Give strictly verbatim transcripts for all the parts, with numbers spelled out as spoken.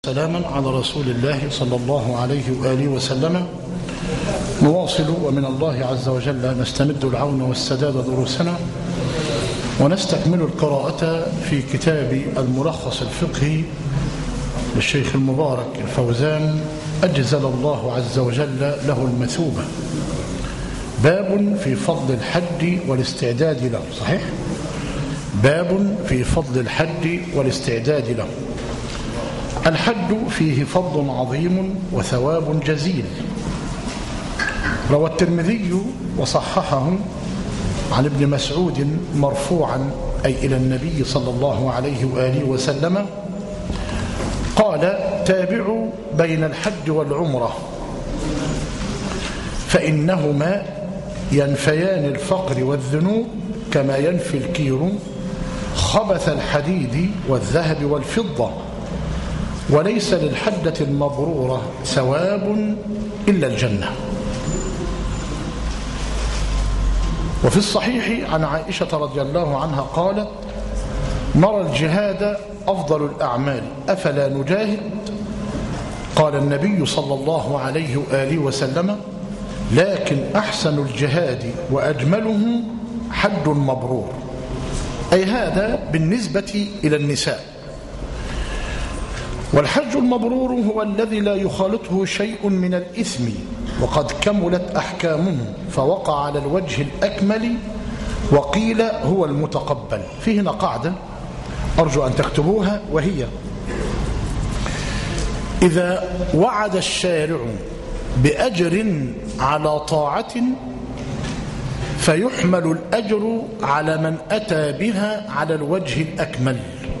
وسلاما على رسول الله صلى الله عليه وآله وسلم. نواصل ومن الله عز وجل نستمد العون والسداد دروسنا، ونستكمل القراءة في كتاب الملخص الفقهي للشيخ المبارك الفوزان أجزل الله عز وجل له المثوبة. باب في فضل الحج والاستعداد له. صحيح؟ باب في فضل الحج والاستعداد له. الحج فيه فضل عظيم وثواب جزيل. روى الترمذي وصححه عن ابن مسعود مرفوعا أي إلى النبي صلى الله عليه وآله وسلم قال: تابعوا بين الحج والعمرة فإنهما ينفيان الفقر والذنوب كما ينفي الكير خبث الحديد والذهب والفضة، وليس للحجة المبرورة ثواب إلا الجنة. وفي الصحيح عن عائشة رضي الله عنها قالت: نرى الجهاد أفضل الأعمال أفلا نجاهد؟ قال النبي صلى الله عليه وآله وسلم: لكن أحسن الجهاد وأجمله حج مبرور. أي هذا بالنسبة إلى النساء. والحج المبرور هو الذي لا يخالطه شيء من الإثم وقد كملت أحكامه فوقع على الوجه الأكمل، وقيل هو المتقبل. فيه هنا قاعدة أرجو أن تكتبوها، وهي: إذا وعد الشارع بأجر على طاعة فيحمل الأجر على من أتى بها على الوجه الأكمل.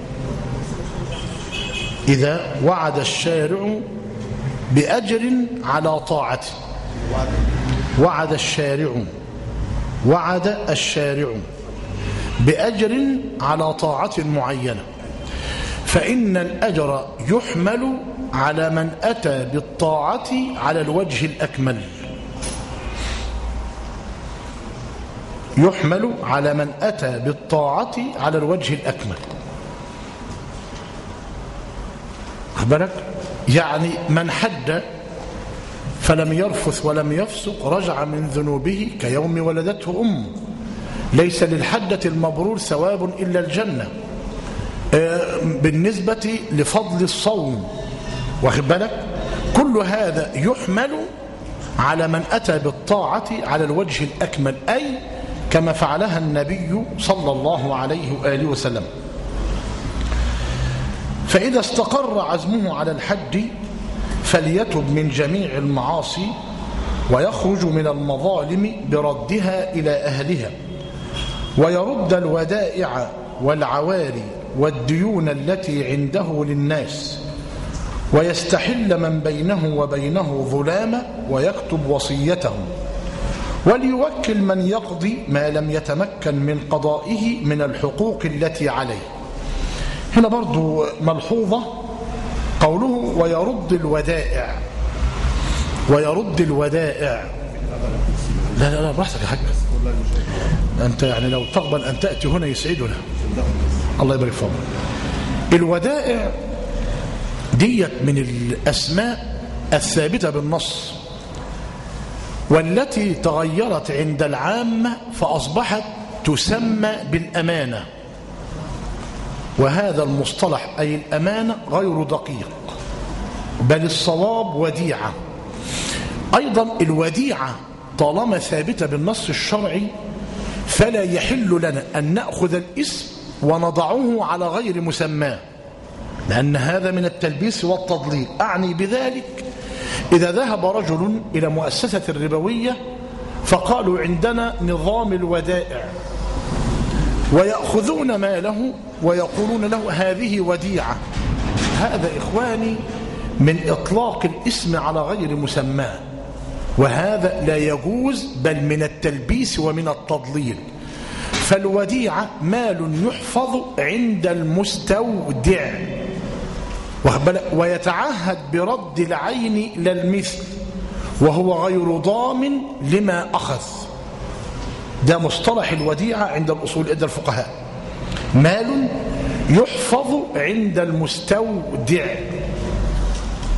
إذا وعد الشارع بأجر على طاعة، وعد الشارع وعد الشارع بأجر على طاعة معينة، فإن الأجر يحمل على من أتى بالطاعة على الوجه الأكمل. يحمل على من أتى بالطاعة على الوجه الأكمل. أخبرك؟ يعني من حج فلم يرفث ولم يفسق رجع من ذنوبه كيوم ولدته أمه. ليس للحجة المبرور ثواب إلا الجنة. بالنسبة لفضل الصوم، واخد بالك، كل هذا يحمل على من أتى بالطاعة على الوجه الأكمل، أي كما فعلها النبي صلى الله عليه وآله وسلم. فإذا استقر عزمه على الحج فليتب من جميع المعاصي ويخرج من المظالم بردها إلى أهلها، ويرد الودائع والعواري والديون التي عنده للناس، ويستحل من بينه وبينه ظلامة ويكتب وصيته، وليوكل من يقضي ما لم يتمكن من قضائه من الحقوق التي عليه. هنا برضو ملحوظة قوله ويرد الودائع. ويرد الودائع لا لا لا براحتك يا حاج، أنت يعني لو تقبل أن تأتي هنا يسعدنا. الله يبارك فيك. الودائع ديت من الأسماء الثابتة بالنص، والتي تغيرت عند العامة فأصبحت تسمى بالأمانة. وهذا المصطلح أي الأمانة غير دقيق، بل الصواب وديعة. أيضا الوديعة طالما ثابتة بالنص الشرعي فلا يحل لنا أن نأخذ الاسم ونضعه على غير مسماه، لأن هذا من التلبيس والتضليل. أعني بذلك إذا ذهب رجل إلى مؤسسة الربوية فقالوا عندنا نظام الودائع، ويأخذون ماله ويقولون له هذه وديعة، هذا إخواني من إطلاق الاسم على غير مسماه، وهذا لا يجوز، بل من التلبيس ومن التضليل. فالوديعة مال يحفظ عند المستودع ويتعهد برد العين للمثل، وهو غير ضامن لما أخذ. ده مصطلح الوديعة عند الأصول عند الفقهاء، مال يحفظ عند المستودع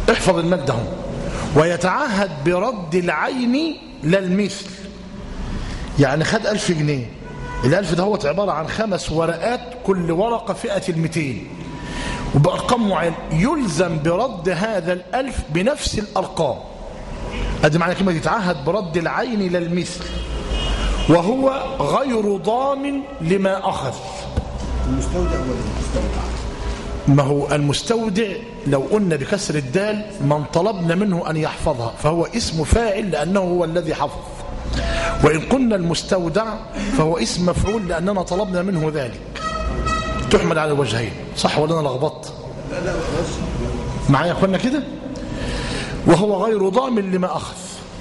احفظ المال ده. ويتعهد برد العين لا المثل. يعني خد ألف جنيه، الألف ده هو عبارة عن خمس ورقات، كل ورقة فئة المتين وبأرقام معينة، يلزم برد هذا الألف بنفس الأرقام. هذا معنى كلمة يتعهد برد العين لا المثل، وهو غير ضامن لما أخذ. المستودع ولا المستودع؟ ما هو المستودع لو قلنا بكسر الدال من طلبنا منه أن يحفظها فهو اسم فاعل لأنه هو الذي حفظ، وإن قلنا المستودع فهو اسم مفعول لأننا طلبنا منه ذلك. تحمل على الوجهين، صح ولا أنا لخبطت؟ لا لا معايا يا أخوانا كده؟ وهو غير ضامن لما أخذ،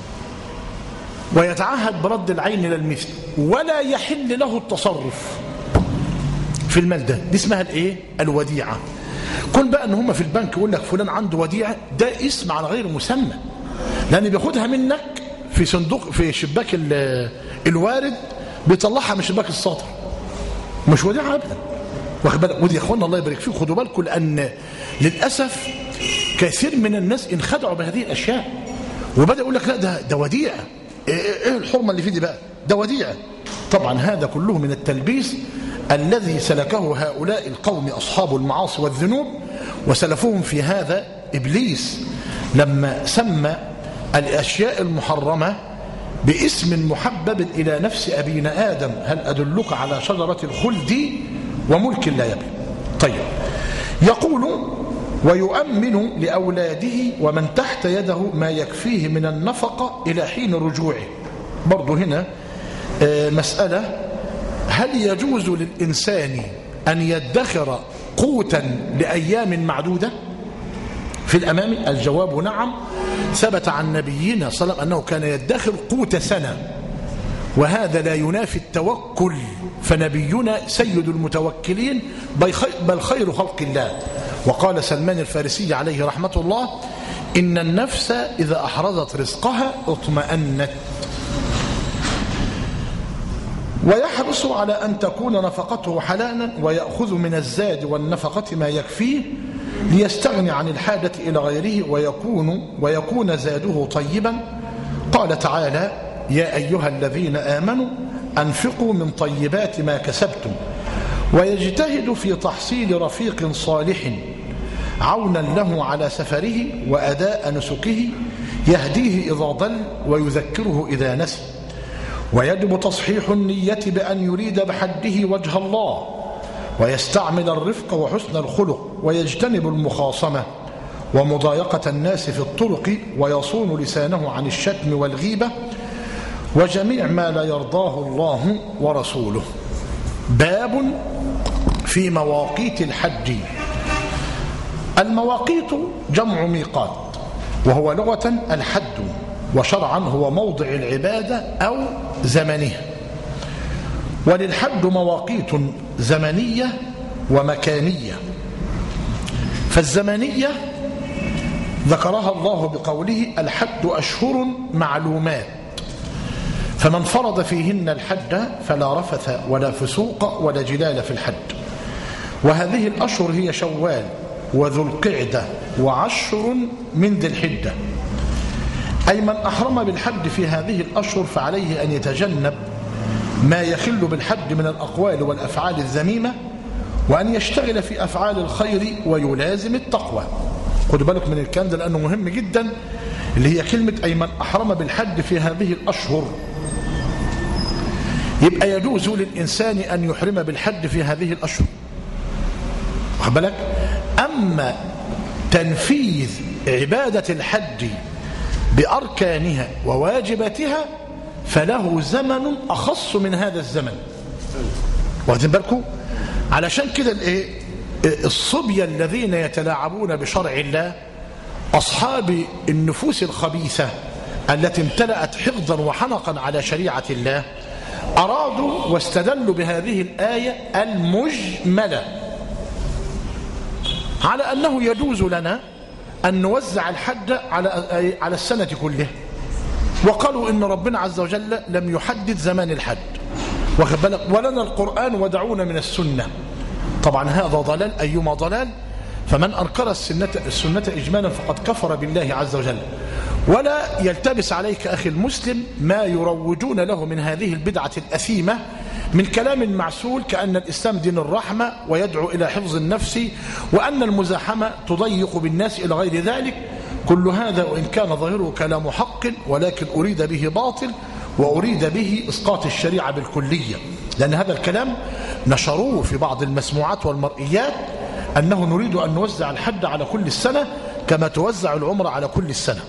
ويتعهد برد العين للمثل، ولا يحل له التصرف في المال ده. دي اسمها الايه؟ الوديعه. كون بقى ان هم في البنك يقول لك فلان عنده وديعه، ده اسم على غير مسمى، لان بياخدها منك في صندوق في شباك الوارد، بيطلعها من شباك الساطر، مش وديعه ابدا. واخد بالك؟ ودي يا اخوانا الله يبارك فيكم خدوا بالكم، لان للاسف كثير من الناس انخدعوا بهذه الاشياء وبدا يقول لك لا ده ده وديعه، ايه الحرمه اللي فيه دي بقى؟ ده وديعه. طبعا هذا كله من التلبيس الذي سلكه هؤلاء القوم أصحاب المعاصي والذنوب، وسلفهم في هذا إبليس لما سمى الأشياء المحرمة باسم محبب إلى نفس أبينا آدم: هل أدلك على شجرة الخلد وملك لا يبلى. طيب، يقول: ويؤمن لأولاده ومن تحت يده ما يكفيه من النفقة إلى حين رجوعه. برضو هنا مسألة: هل يجوز للإنسان أن يدخر قوتا لأيام معدودة في الأمام؟ الجواب نعم. ثبت عن نبينا صلى الله عليه وسلم أنه كان يدخر قوت سنة، وهذا لا ينافي التوكل، فنبينا سيد المتوكلين بل خير خلق الله. وقال سلمان الفارسي عليه رحمة الله: إن النفس إذا أحرزت رزقها اطمأنت. ويحرص على أن تكون نفقته حلالا، ويأخذ من الزاد والنفقة ما يكفيه ليستغني عن الحاجة إلى غيره، ويكون, ويكون زاده طيبا. قال تعالى: يا أيها الذين آمنوا أنفقوا من طيبات ما كسبتم. ويجتهد في تحصيل رفيق صالح عونا له على سفره وأداء نسكه، يهديه إذا ضل ويذكره إذا نسي. ويجب تصحيح النية بأن يريد بحده وجه الله، ويستعمل الرفق وحسن الخلق، ويجتنب المخاصمة ومضايقة الناس في الطرق، ويصون لسانه عن الشتم والغيبة وجميع ما لا يرضاه الله ورسوله. باب في مواقيت الحج. المواقيت جمع ميقات، وهو لغة الحد، وشرعا هو موضع العبادة أو زمنها. وللحج مواقيت زمنية ومكانية. فالزمنية ذكرها الله بقوله: الحج أشهر معلومات، فمن فرض فيهن الحج فلا رفث ولا فسوق ولا جدال في الحج. وهذه الأشهر هي شوال وذو القعدة وعشر من ذي الحجة. أي من أحرم بالحج في هذه الأشهر فعليه أن يتجنب ما يخل بالحج من الأقوال والأفعال الذميمة، وأن يشتغل في أفعال الخير ويلازم التقوى. خدوا بالك من الكلام ده لأنه مهم جدا، اللي هي كلمة أي من أحرم بالحج في هذه الأشهر. يبقى يجوز للإنسان أن يحرم بالحج في هذه الأشهر، واخد بالك؟ أما تنفيذ عبادة الحج بأركانها وواجباتها فله زمن أخص من هذا الزمن، واخدين بالكم؟ علشان كده الايه الصبية الذين يتلاعبون بشرع الله، أصحاب النفوس الخبيثة التي امتلأت حقدا وحنقا على شريعة الله، أرادوا واستدلوا بهذه الآية المجملة على أنه يجوز لنا أن نوزع الحج على على السنة كلها، وقالوا إن ربنا عز وجل لم يحدد زمان الحج، واخد بالك؟ ولنا القرآن ودعونا من السنة. طبعا هذا ضلال، أيما ضلال. فمن أنكر السنة, السنة إجمالا فقد كفر بالله عز وجل. ولا يلتبس عليك أخي المسلم ما يروجون له من هذه البدعة الأثيمة من كلام معسول كأن الإسلام دين الرحمة ويدعو إلى حفظ النفس وأن المزاحمة تضيق بالناس إلى غير ذلك. كل هذا وإن كان ظاهره كلام حق ولكن أريد به باطل وأريد به إسقاط الشريعة بالكلية، لأن هذا الكلام نشروه في بعض المسموعات والمرئيات أنه نريد أن نوزع الحج على كل السنة كما توزع العمرة على كل السنة.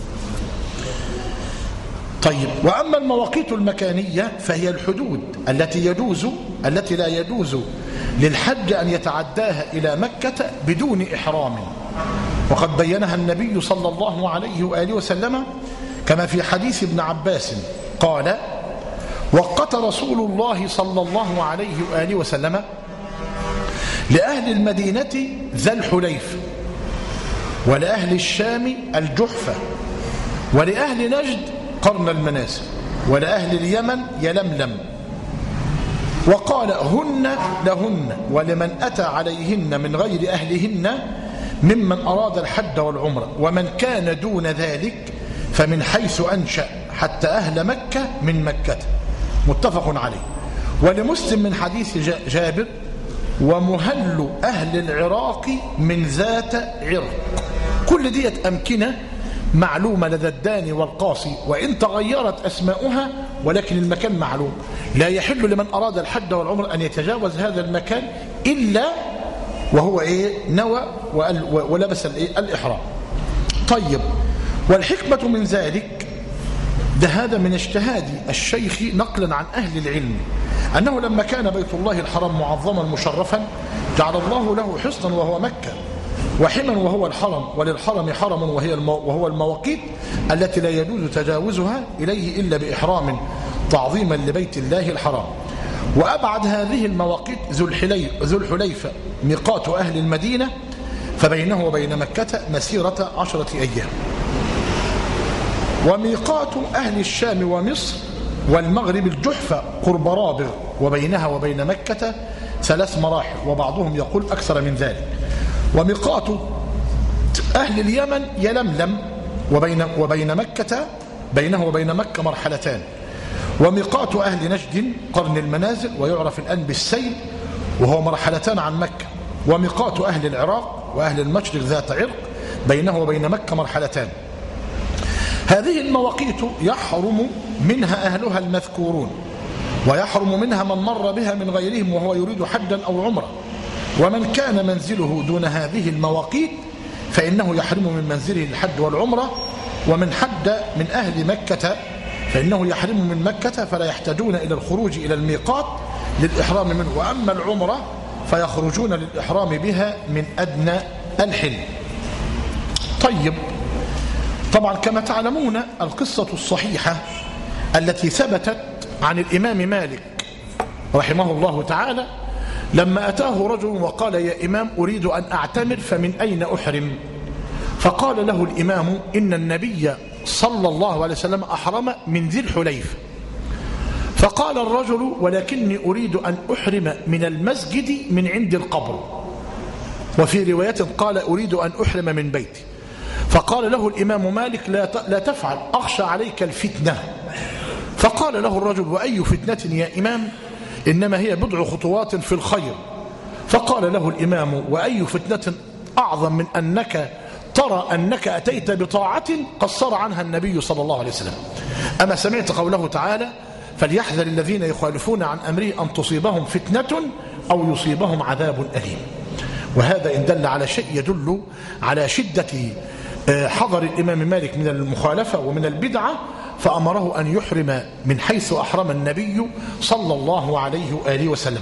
طيب، وأما المواقيت المكانية فهي الحدود التي يجوز التي لا يجوز للحج أن يتعداها إلى مكة بدون إحرام، وقد بينها النبي صلى الله عليه وآله وسلم كما في حديث ابن عباس قال: وقت رسول الله صلى الله عليه وآله وسلم لأهل المدينة ذا الحليف، ولأهل الشام الجحفة، ولأهل نجد قرن المنازل، ولأهل اليمن يلملم، وقال: هن لهن ولمن أتى عليهن من غير أهلهن ممن أراد الحج والعمرة، ومن كان دون ذلك فمن حيث أنشأ حتى أهل مكة من مكة. متفق عليه. ولمسلم من حديث جابر: ومهل أهل العراق من ذات عرق. كل ديت أمكنة معلومة لدى الداني والقاصي وإن تغيرت أسماؤها ولكن المكان معلوم. لا يحل لمن أراد الحج والعمر أن يتجاوز هذا المكان إلا وهو إيه نوى ولبس الإحرام. طيب، والحكمة من ذلك ده هذا من اجتهاد الشيخ نقلا عن أهل العلم أنه لما كان بيت الله الحرام معظما مشرفا جعل الله له حصنا وهو مكة، وحما وهو الحرم، وللحرم حرم وهي المو وهو المواقيت التي لا يجوز تجاوزها إليه إلا بإحرام تعظيما لبيت الله الحرام. وأبعد هذه المواقيت ذو الحليفة ميقات أهل المدينة، فبينه وبين مكة مسيرة عشرة أيام. وميقات أهل الشام ومصر والمغرب الجحفة قرب رابغ، وبينها وبين مكة ثلاث مراحل، وبعضهم يقول أكثر من ذلك. وميقات أهل اليمن يلملم، وبين, وبين مكة بينه وبين مكة مرحلتان. وميقات أهل نجد قرن المنازل، ويعرف الآن بالسيل، وهو مرحلتان عن مكة. وميقات أهل العراق وأهل المشرق ذات عرق، بينه وبين مكة مرحلتان. هذه المواقيت يحرم منها أهلها المذكورون، ويحرم منها من مر بها من غيرهم وهو يريد حجا أو عمرة. ومن كان منزله دون هذه المواقيت فإنه يحرم من منزله الحج والعمرة. ومن حج من أهل مكة فإنه يحرم من مكة، فلا يحتاجون إلى الخروج إلى الميقات للإحرام منه. وأما العمرة فيخرجون للإحرام بها من أدنى الحل. طيب، طبعا كما تعلمون القصة الصحيحة التي ثبتت عن الإمام مالك رحمه الله تعالى لما أتاه رجل وقال: يا إمام أريد أن أعتمر فمن أين أحرم؟ فقال له الإمام: إن النبي صلى الله عليه وسلم أحرم من ذي الحليفة. فقال الرجل: ولكني أريد أن أحرم من المسجد من عند القبر. وفي رواية قال: أريد أن أحرم من بيتي. فقال له الإمام مالك: لا لا تفعل، أخشى عليك الفتنة. فقال له الرجل: وأي فتنة يا إمام؟ إنما هي بضع خطوات في الخير. فقال له الإمام: وأي فتنة أعظم من أنك ترى أنك أتيت بطاعة قصر عنها النبي صلى الله عليه وسلم؟ أما سمعت قوله تعالى: فليحذر الذين يخالفون عن أمره أن تصيبهم فتنة أو يصيبهم عذاب أليم. وهذا إن دل على شيء يدل على شدة حضر الإمام مالك من المخالفة ومن البدعة، فأمره أن يحرم من حيث أحرم النبي صلى الله عليه وآله وسلم.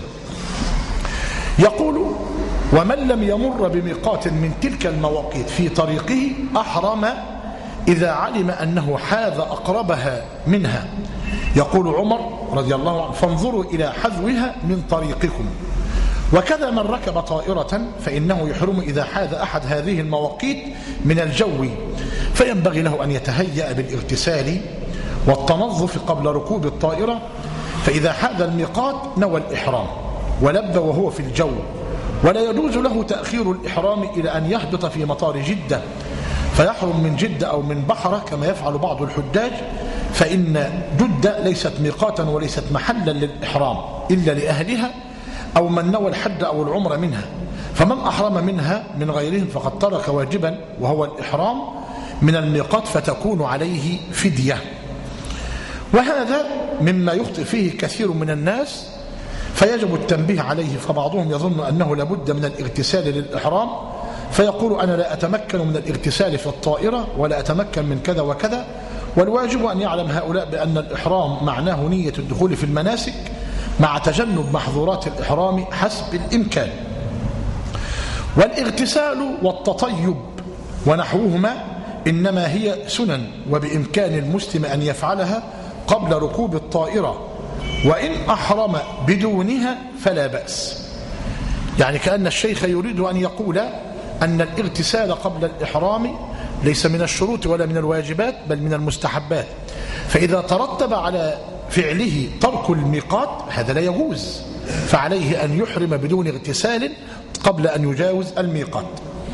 يقول: ومن لم يمر بميقات من تلك المواقيت في طريقه أحرم إذا علم أنه حاذ أقربها منها. يقول عمر رضي الله عنه: فانظروا إلى حذوها من طريقكم. وكذا من ركب طائرة فإنه يحرم إذا حاذ أحد هذه المواقيت من الجو، فينبغي له أن يتهيأ بالاغتسال والتنظف قبل ركوب الطائرة، فإذا حاذ الميقات نوى الإحرام ولبى وهو في الجو، ولا يجوز له تأخير الإحرام إلى أن يهبط في مطار جدة فيحرم من جدة أو من بحرة كما يفعل بعض الحجاج، فإن جدة ليست ميقاتا وليست محلا للإحرام إلا لأهلها أو من نوى الحج أو العمر منها، فمن أحرم منها من غيرهم فقد ترك واجبا وهو الإحرام من الميقات فتكون عليه فدية. وهذا مما يخطئ فيه كثير من الناس فيجب التنبيه عليه، فبعضهم يظن أنه لابد من الاغتسال للإحرام فيقول أنا لا أتمكن من الاغتسال في الطائرة ولا أتمكن من كذا وكذا، والواجب أن يعلم هؤلاء بأن الإحرام معناه نية الدخول في المناسك مع تجنب محظورات الإحرام حسب الإمكان. والاغتسال والتطيب ونحوهما إنما هي سنن وبإمكان المسلم أن يفعلها قبل ركوب الطائرة، وإن أحرم بدونها فلا بأس. يعني كأن الشيخ يريد أن يقول أن الاغتسال قبل الإحرام ليس من الشروط ولا من الواجبات بل من المستحبات، فإذا ترتب على فعله ترك الميقات هذا لا يجوز، فعليه أن يحرم بدون اغتسال قبل أن يجاوز الميقات.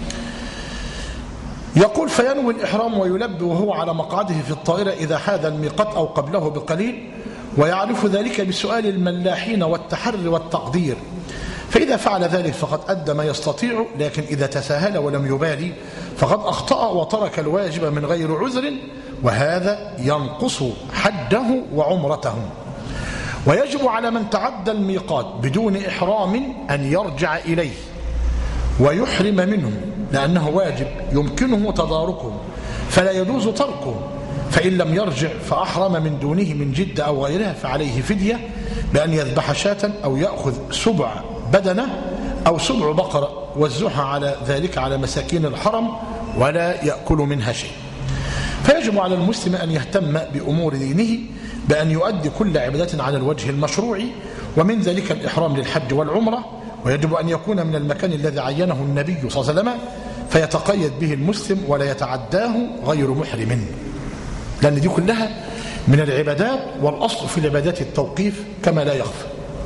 يقول فينوي الإحرام ويلبي وهو على مقعده في الطائرة إذا حاذ الميقات أو قبله بقليل، ويعرف ذلك بسؤال الملاحين والتحري والتقدير، فإذا فعل ذلك فقد أدى ما يستطيع، لكن إذا تساهل ولم يبالي فقد أخطأ وترك الواجب من غير عذر، وهذا ينقص حده وعمرته. ويجب على من تعدى الميقات بدون إحرام أن يرجع إليه ويحرم منه، لأنه واجب يمكنه تداركه فلا يجوز تركه، فإن لم يرجع فأحرم من دونه من جدة أو غيرها فعليه فدية بأن يذبح شاة أو يأخذ سبع بدنة أو سبع بقرة وزعها على ذلك على مساكين الحرم ولا يأكل منها شيء. فيجب على المسلم أن يهتم بأمور دينه بأن يؤدي كل عبادة على الوجه المشروع، ومن ذلك الإحرام للحج والعمرة، ويجب أن يكون من المكان الذي عينه النبي صلى الله عليه وسلم فيتقيد به المسلم ولا يتعداه غير محرم، لأن دي كلها من العبادات، والأصل في العبادات التوقيف كما لا يخفى.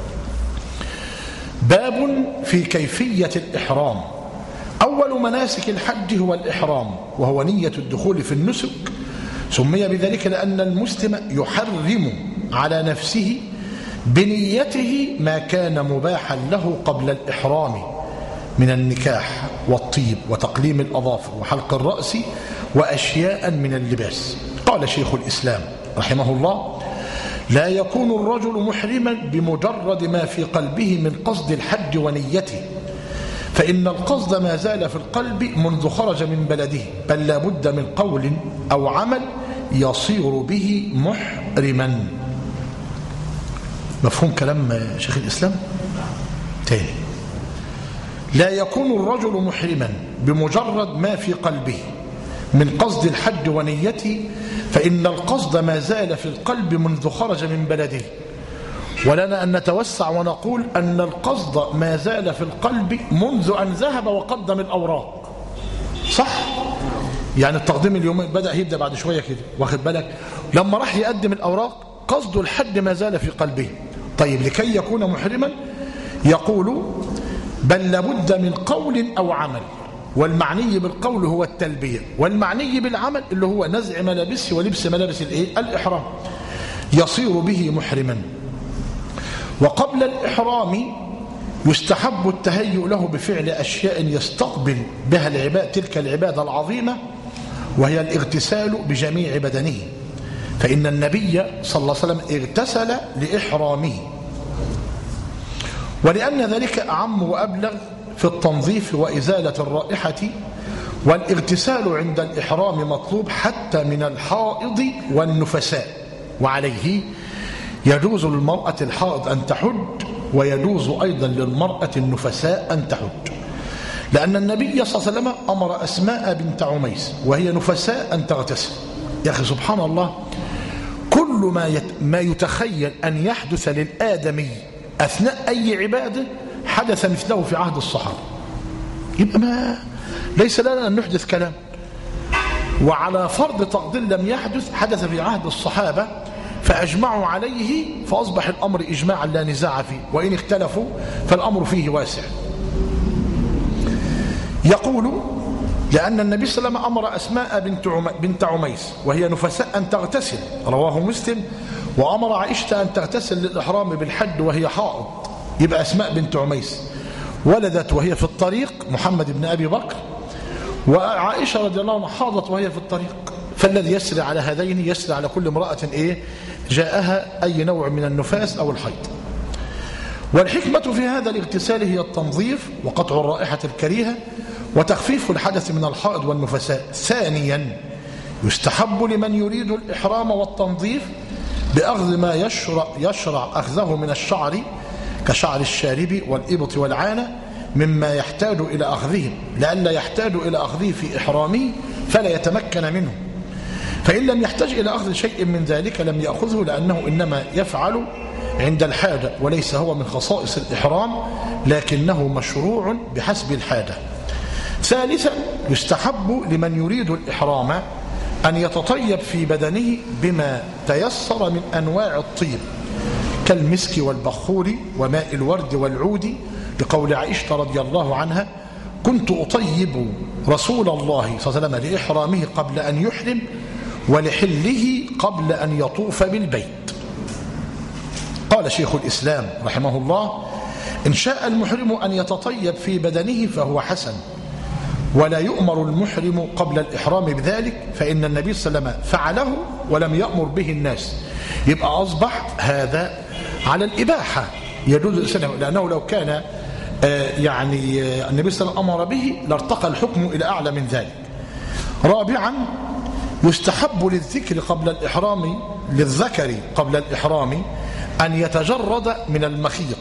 باب في كيفية الإحرام. أول مناسك الحج هو الإحرام، وهو نية الدخول في النسك، سمي بذلك لأن المسلم يحرم على نفسه بنيته ما كان مباحا له قبل الإحرام من النكاح والطيب وتقليم الأظافر وحلق الرأس وأشياء من اللباس. قال شيخ الإسلام رحمه الله: لا يكون الرجل محرما بمجرد ما في قلبه من قصد الحج ونيته، فإن القصد ما زال في القلب منذ خرج من بلده، بل لا بد من قول أو عمل يصير به محرما. مفهوم كلام شيخ الإسلام؟ تاني: لا يكون الرجل محرما بمجرد ما في قلبه من قصد الحج ونيته، فإن القصد ما زال في القلب منذ خرج من بلده. ولنا أن نتوسع ونقول أن القصد ما زال في القلب منذ أن ذهب وقدم الأوراق. صح؟ يعني التقديم اليوم بدأ يبدأ بعد شوية كده، واخد بالك؟ لما راح يقدم الأوراق قصد الحج ما زال في قلبه. طيب لكي يكون محرما يقول: بل لابد من قول أو عمل، والمعني بالقول هو التلبية، والمعني بالعمل اللي هو نزع ملابسه ولبس ملابس الايه؟ الإحرام، يصير به محرما. وقبل الإحرام يستحب التهيؤ له بفعل أشياء يستقبل بها العباد تلك العبادة العظيمة، وهي الاغتسال بجميع بدنه، فإن النبي صلى الله عليه وسلم اغتسل لإحرامه، ولأن ذلك أعم وأبلغ في التنظيف وإزالة الرائحة. والاغتسال عند الإحرام مطلوب حتى من الحائض والنفساء، وعليه يجوز للمرأة الحائض أن تحج، ويجوز أيضا للمرأة النفساء أن تحج، لأن النبي صلى الله عليه وسلم أمر أسماء بنت عميس وهي نفساء أن تغتسل. يا أخي سبحان الله، كل ما يت... ما يتخيل أن يحدث للآدمي أثناء أي عبادة حدث مثله في عهد الصحابة، يبقى ما ليس لنا أن نحدث كلام. وعلى فرض تقدير لم يحدث حدث في عهد الصحابة فأجمعوا عليه، فأصبح الأمر إجماعا لا نزاع فيه، وإن اختلفوا فالأمر فيه واسع. يقول لأن النبي صلى الله عليه وسلم أمر أسماء بنت بنت عميس وهي نفساء أن تغتسل، رواه مسلم، وأمر عائشة أن تغتسل للإحرام بالحج وهي حائض، يبقى أسماء بنت عميس ولدت وهي في الطريق محمد بن أبي بكر، وعائشة رضي الله عنها حاضت وهي في الطريق، فالذي يسري على هذين يسري على كل امرأة إيه جاءها أي نوع من النفاس أو الحيض. والحكمة في هذا الاغتسال هي التنظيف وقطع الرائحة الكريهة وتخفيف الحدث من الحائض والنفساء. ثانيا يستحب لمن يريد الإحرام والتنظيف بأخذ ما يشرع, يشرع أخذه من الشعر كشعر الشارب والإبط والعانة مما يحتاج إلى أخذه، لئلا يحتاج إلى أخذه في إحرامه فلا يتمكن منه، فإن لم يحتاج إلى أخذ شيء من ذلك لم يأخذه، لأنه إنما يفعل عند الحاجة وليس هو من خصائص الإحرام، لكنه مشروع بحسب الحاجة. ثالثا يستحب لمن يريد الإحرام أن يتطيب في بدنه بما تيسر من أنواع الطيب كالمسك والبخور وماء الورد والعود، بقول عائشة رضي الله عنها: كنت أطيب رسول الله صلى الله عليه وسلم لإحرامه قبل أن يحرم ولحله قبل أن يطوف بالبيت. قال شيخ الإسلام رحمه الله: إن شاء المحرم أن يتطيب في بدنه فهو حسن، ولا يؤمر المحرم قبل الإحرام بذلك، فإن النبي صلى الله عليه وسلم فعله ولم يأمر به الناس. يبقى أصبح هذا على الإباحة يجوز الإنسان، لأنه لو كان يعني النبي صلى الله عليه وسلم أمر به لارتقى الحكم إلى أعلى من ذلك. رابعا يستحب للذكر قبل الإحرام للذكر قبل الإحرام أن يتجرد من المخيط.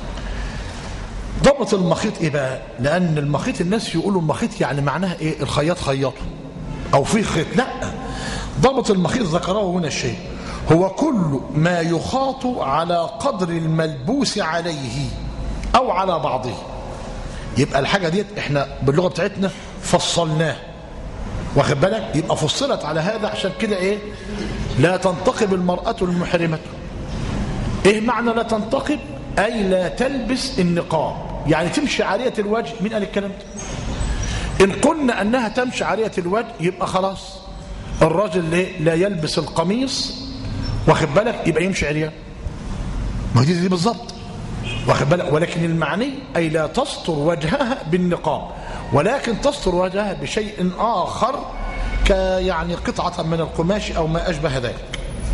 ضبط المخيط إيه بقى؟ لأن المخيط الناس يقولوا المخيط يعني معناها إيه؟ الخياط خياطه أو فيه خيط. لا، ضبط المخيط ذكره هنا الشيء هو كل ما يخاط على قدر الملبوس عليه أو على بعضه. يبقى الحاجة ديت احنا باللغة بتاعتنا فصلناه، واخد بالك؟ يبقى فصلت على هذا، عشان كده ايه؟ لا تنتقب المرأة المحرمة. ايه معنى لا تنتقب؟ اي لا تلبس النقاب، يعني تمشي عارية الوجه. مين قال الكلام ده؟ ان قلنا انها تمشي عارية الوجه يبقى خلاص الراجل لا يلبس القميص، واخد بالك؟ يبقى يمشي عريان. ما هي دي بالظبط، واخد بالك؟ ولكن المعني اي لا تستر وجهها بالنقاب، ولكن تستر وجهها بشيء اخر كيعني قطعة من القماش او ما اشبه ذلك.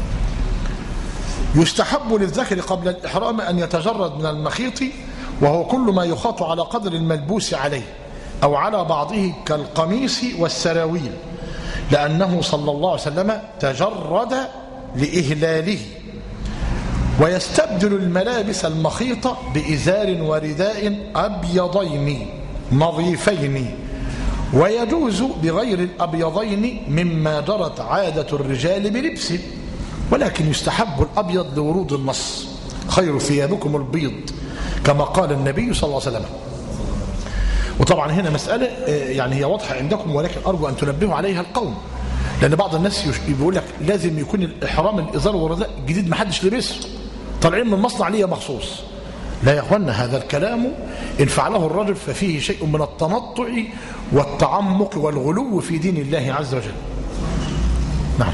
يستحب للذكر قبل الإحرام أن يتجرد من المخيط، وهو كل ما يخاط على قدر الملبوس عليه أو على بعضه كالقميص والسراويل، لأنه صلى الله عليه وسلم تجرد لإهلاله. ويستبدل الملابس المخيطة بإزار ورداء أبيضين نظيفين، ويجوز بغير الأبيضين مما جرت عادة الرجال بلبسه، ولكن يستحب الأبيض لورود النص: خير ثيابكم البيض، كما قال النبي صلى الله عليه وسلم. وطبعا هنا مسألة يعني هي واضحة عندكم، ولكن أرجو أن تنبهوا عليها القوم، لأن بعض الناس بيقول لك لازم يكون الإحرام الإزار والرداء جديد ما حدش لبسه، طالعين من مصنع ليه مخصوص. لا يا اخوانا، هذا الكلام إن فعله الرجل ففيه شيء من التنطع والتعمق والغلو في دين الله عز وجل. نعم.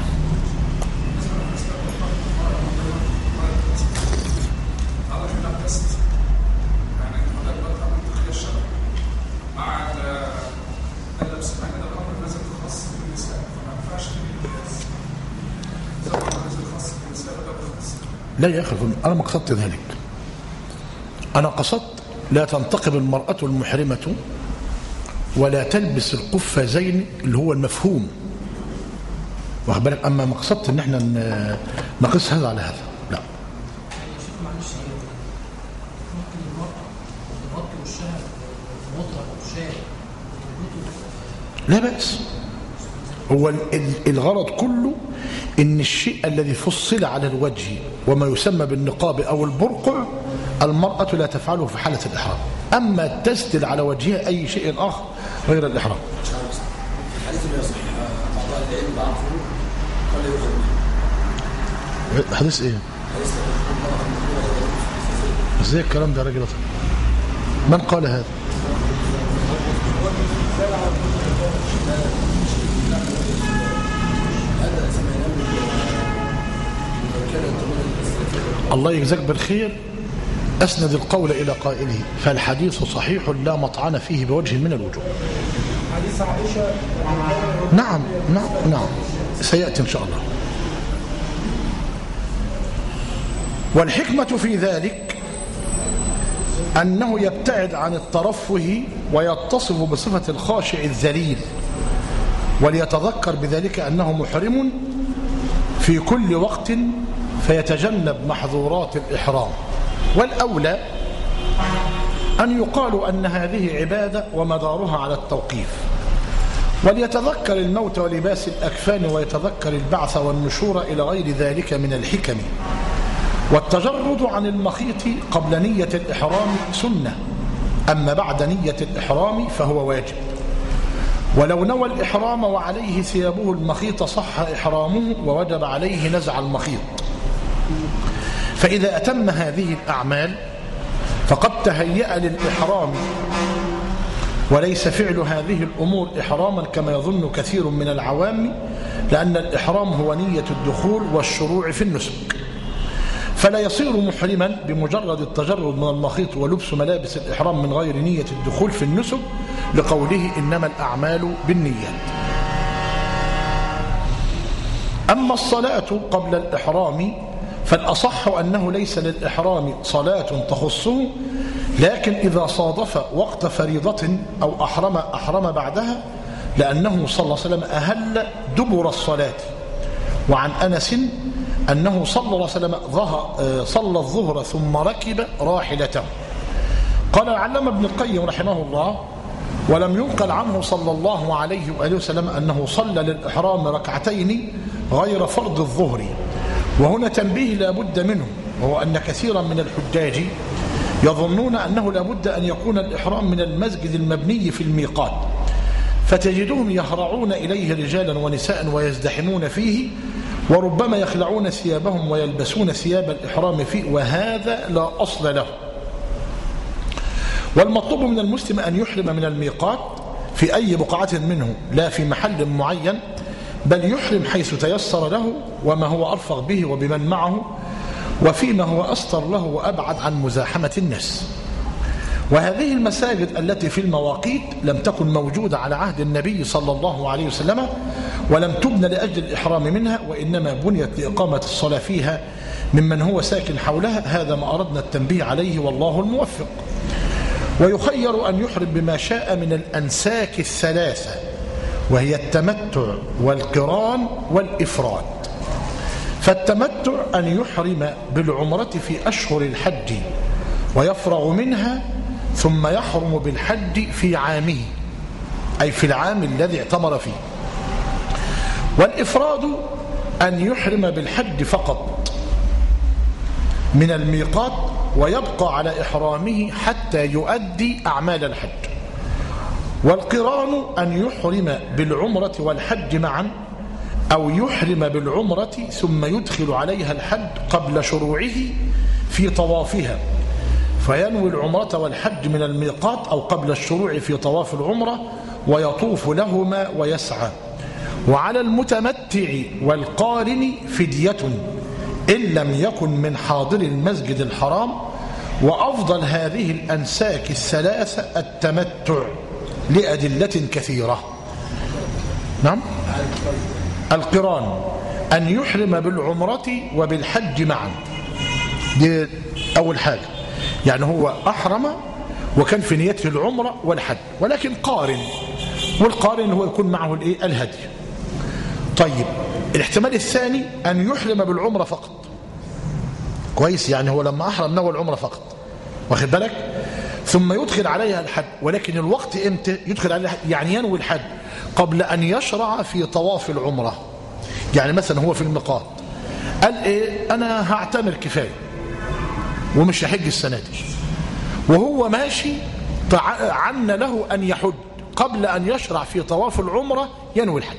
لا يا أخي، أنا ما قصدت ذلك. أنا قصدت لا تنتقب المرأة المحرمة ولا تلبس القفازين اللي هو المفهوم، واخد بالك؟ أما ما قصدت إن احنا نقص هذا على هذا، لا. لا بأس. هو الغرض كله إن الشيء الذي فصل على الوجه وما يسمى بالنقاب أو البرقع المرأة لا تفعله في حالة الإحرام، أما تسدل على وجهها أي شيء آخر غير الإحرام. حديث إيه؟ ازاي الكلام ده يا راجل؟ من قال هذا؟ الله يجزاك بالخير. أسند القول إلى قائله فالحديث صحيح لا مطعن فيه بوجه من الوجوه. حديث عائشة. نعم نعم نعم سيأتي إن شاء الله. والحكمة في ذلك أنه يبتعد عن الترفه ويتصف بصفة الخاشع الذليل، وليتذكر بذلك أنه محرم في كل وقت فيتجنب محظورات الإحرام. والأولى أن يقال أن هذه عبادة ومدارها على التوقيف، وليتذكر الموت ولباس الأكفان ويتذكر البعث والنشور إلى غير ذلك من الحكم. والتجرد عن المخيط قبل نية الإحرام سنة، أما بعد نية الإحرام فهو واجب. ولو نوى الإحرام وعليه ثيابه المخيط صح إحرامه ووجب عليه نزع المخيط. فإذا أتم هذه الأعمال فقد تهيأ للإحرام، وليس فعل هذه الأمور إحراما كما يظن كثير من العوام، لأن الإحرام هو نية الدخول والشروع في النسك، فلا يصير محرما بمجرد التجرد من المخيط ولبس ملابس الإحرام من غير نية الدخول في النسك، لقوله إنما الأعمال بالنيات. أما الصلاة قبل الإحرام فالأصح أنه ليس للإحرام صلاة تخصه، لكن إذا صادف وقت فريضة أو أحرم أحرم بعدها، لأنه صلى الله عليه وسلم أهل دبر الصلاة. وعن أنس أنه صلى الله عليه وسلم صلى الظهر ثم ركب راحلته. قال العلامة ابن القيم رحمه الله: ولم ينقل عنه صلى الله عليه وآله وسلم أنه صلى للإحرام ركعتين غير فرض الظهر. وهنا تنبيه لا بد منه، وهو أن كثيرا من الحجاج يظنون أنه لا بد أن يكون الإحرام من المسجد المبني في الميقات، فتجدهم يهرعون إليه رجالا ونساء ويزدحمون فيه، وربما يخلعون ثيابهم ويلبسون ثياب الإحرام فيه، وهذا لا أصل له. والمطلوب من المسلم أن يحرم من الميقات في أي بقعة منه، لا في محل معين، بل يحرم حيث تيسر له وما هو أرفق به وبمن معه، وفيما هو أستر له وأبعد عن مزاحمة الناس. وهذه المساجد التي في المواقيت لم تكن موجودة على عهد النبي صلى الله عليه وسلم، ولم تبنى لأجل الإحرام منها، وإنما بنيت لإقامة الصلاة فيها ممن هو ساكن حولها. هذا ما أردنا التنبيه عليه والله الموفق. ويخير أن يحرم بما شاء من الأنساك الثلاثة، وهي التمتع والقران والإفراد. فالتمتع أن يحرم بالعمرة في أشهر الحج ويفرغ منها، ثم يحرم بالحج في عامه، أي في العام الذي اعتمر فيه. والإفراد أن يحرم بالحج فقط من الميقات ويبقى على إحرامه حتى يؤدي أعمال الحج. والقران أن يحرم بالعمرة والحج معا، أو يحرم بالعمرة ثم يدخل عليها الحج قبل شروعه في طوافها، فينوي العمرة والحج من الميقات أو قبل الشروع في طواف العمرة ويطوف لهما ويسعى. وعلى المتمتع والقارن فدية إن لم يكن من حاضر المسجد الحرام. وأفضل هذه الأنساك الثلاثة التمتع لأدلة كثيرة. نعم. القران أن يحرم بالعمرة وبالحج معا، دي أول حاجة. يعني هو أحرم وكان في نيته العمرة والحج، ولكن قارن، والقارن هو يكون معه الإيه؟ الهدي. طيب الاحتمال الثاني أن يحرم بالعمرة فقط. كويس، يعني هو لما أحرم نوى العمرة فقط، واخد بالك، ثم يدخل عليها الحج. ولكن الوقت امتى يدخل عليها؟ يعني ينوي الحج قبل أن يشرع في طواف العمرة. يعني مثلا هو في الميقات قال إيه؟ أنا هعتمر كفاية ومش هحج السنة دي، وهو ماشي عن له أن يحج قبل أن يشرع في طواف العمرة ينوي الحج.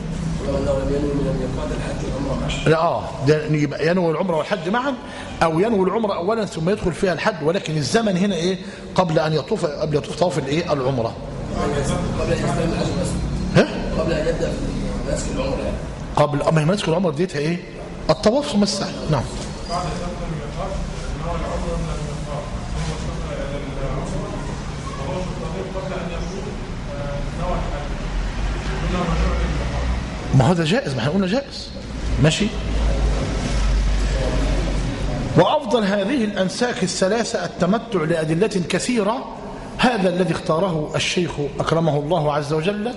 لا اه يبقى ينوي العمره والحج معا، او ينوي العمره اولا ثم يدخل فيها الحج، ولكن الزمن هنا ايه؟ قبل ان يطوف قبل يطوف طواف الايه؟ العمره. ها؟ قبل أن يبدأ في مناسك العمر يعني. قبل أما مناسك العمر ديتها إيه؟ الطواف ثم السعي. نعم. ما هذا جائز، ما احنا قلنا جائز. ماشي. وأفضل هذه الأنساك الثلاثة التمتع لأدلة كثيرة، هذا الذي اختاره الشيخ أكرمه الله عز وجل.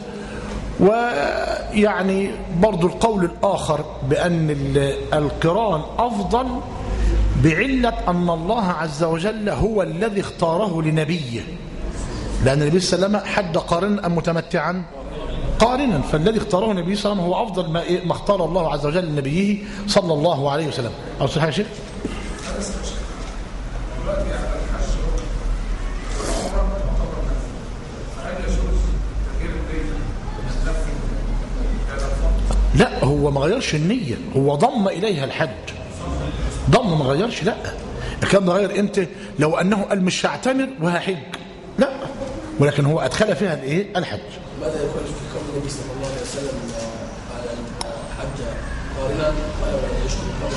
ويعني برضو القول الآخر بأن القران أفضل بعلة أن الله عز وجل هو الذي اختاره لنبيه، لأن النبي صلى الله عليه وسلم حد قارنا أم متمتعا؟ قارنا، فالذي اختاره النبي صلى الله عليه وسلم هو أفضل ما, ما اختار الله عز وجل لنبيه صلى الله عليه وسلم. أرسل حاجة شيخ؟ لا، هو ما غيرش النية، هو ضم إليها الحج. ضم ما غيرش، لا. الكلام ده غير امتى؟ لو أنه قال مش هعتمر وهحج، لا، ولكن هو أدخل فيها الايه؟ الحج. ماذا يقول في قول النبي صلى الله عليه وسلم على الحج قارنا ولا يشرك؟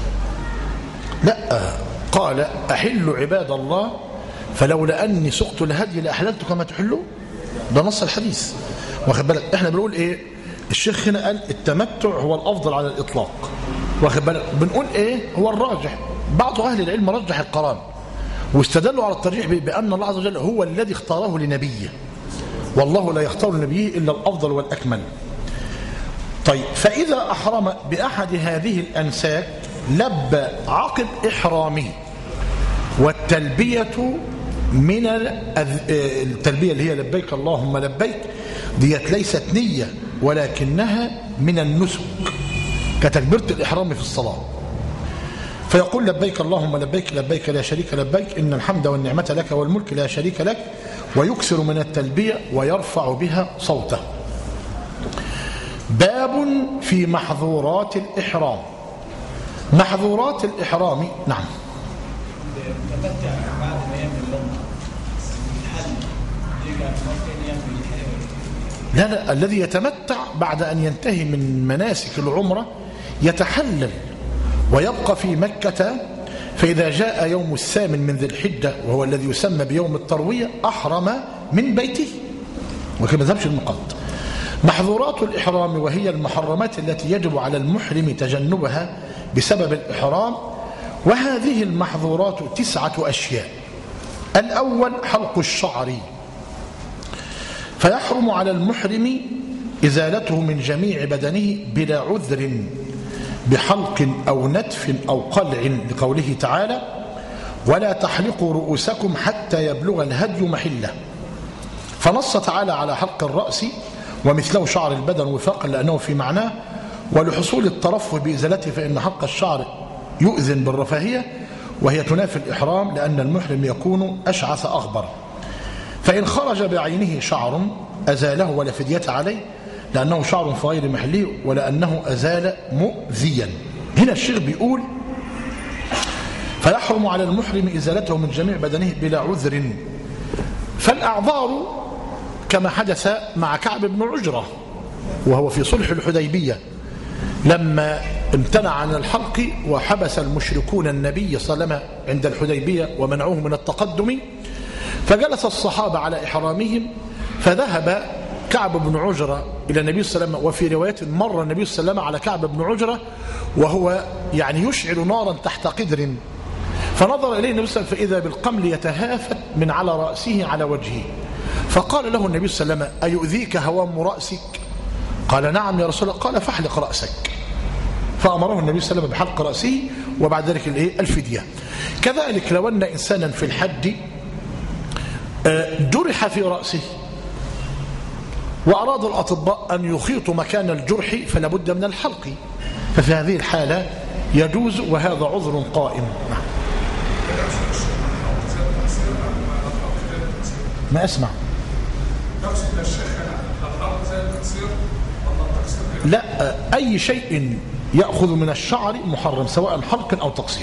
لا، قال أحل عباد الله فلولا أني سقت الهدي لأحللت كما تحلوا. ده نص الحديث. واخد بالك؟ احنا بنقول ايه؟ الشيخ هنا قال التمتع هو الأفضل على الإطلاق. واخد بالك؟ بنقول ايه؟ هو الراجح. بعض أهل العلم رجح القران واستدلوا على الترجيح بأن الله عز وجل هو الذي اختاره لنبيه، والله لا يختار لنبيه إلا الأفضل والأكمل. طيب، فإذا أحرم بأحد هذه الأنساك لبى عقب إحرامه، والتلبية من التلبية اللي هي لبيك اللهم لبيك ديت ليست نية، ولكنها من النسك كتكبيرة الإحرام في الصلاة. فيقول لبيك اللهم لبيك لبيك لا شريك لبيك إن الحمد والنعمة لك والملك لا شريك لك، ويكثر من التلبية ويرفع بها صوته. باب في محظورات الإحرام. محظورات الإحرام. نعم. لا لا، الذي يتمتع بعد أن ينتهي من مناسك العمرة يتحلل ويبقى في مكة، فإذا جاء يوم الثامن من ذي الحجة وهو الذي يسمى بيوم التروية أحرم من بيته وكما ذهبش المقد. محظورات الإحرام وهي المحرمات التي يجب على المحرم تجنبها بسبب الإحرام، وهذه المحظورات تسعة أشياء. الأول حلق الشعر، فيحرم على المحرم إزالته من جميع بدنه بلا عذر بحلق أو نتف أو قلع، لقوله تعالى ولا تحلقوا رؤوسكم حتى يبلغ الهدي محله. فنص تعالى على حلق الرأس ومثله شعر البدن وفاقا لأنه في معناه، ولحصول الترفه بإزالته فإن حلق الشعر يؤذن بالرفاهية وهي تنافي الإحرام، لأن المحرم يكون أشعث أغبر. فإن خرج بعينه شعر أزاله ولا فدية عليه، لأنه شعر في غير محله ولأنه أزال مؤذيا. هنا الشيخ بيقول فيحرم على المحرم إزالته من جميع بدنه بلا عذر. فالأعذار كما حدث مع كعب بن عجرة وهو في صلح الحديبية لما امتنع عن الحلق وحبس المشركون النبي صلى الله عليه وسلم عند الحديبية ومنعوه من التقدم، فجلس الصحابة على إحرامهم، فذهب كعب بن عجرة إلى النبي صلى الله عليه وسلم. وفي رواية مر النبي صلى الله عليه وسلم على كعب بن عجرة وهو يعني يشعل نارا تحت قدر، فنظر إليه النبي صلى الله عليه وسلم فإذا بالقمل يتهافت من على رأسه على وجهه، فقال له النبي صلى الله عليه وسلم أيؤذيك هوام رأسك؟ قال نعم يا رسول الله. قال فاحلق رأسك، فأمره النبي صلى الله عليه وسلم بحلق رأسه وبعد ذلك الفدية. كذلك لو أن إنسانا في الحج جرح في رأسه وأراد الأطباء أن يخيطوا مكان الجرح فلا بد من الحلق، ففي هذه الحالة يجوز وهذا عذر قائم. ما أسمع. لا، أي شيء يأخذ من الشعر محرم سواء حلق أو تقصير.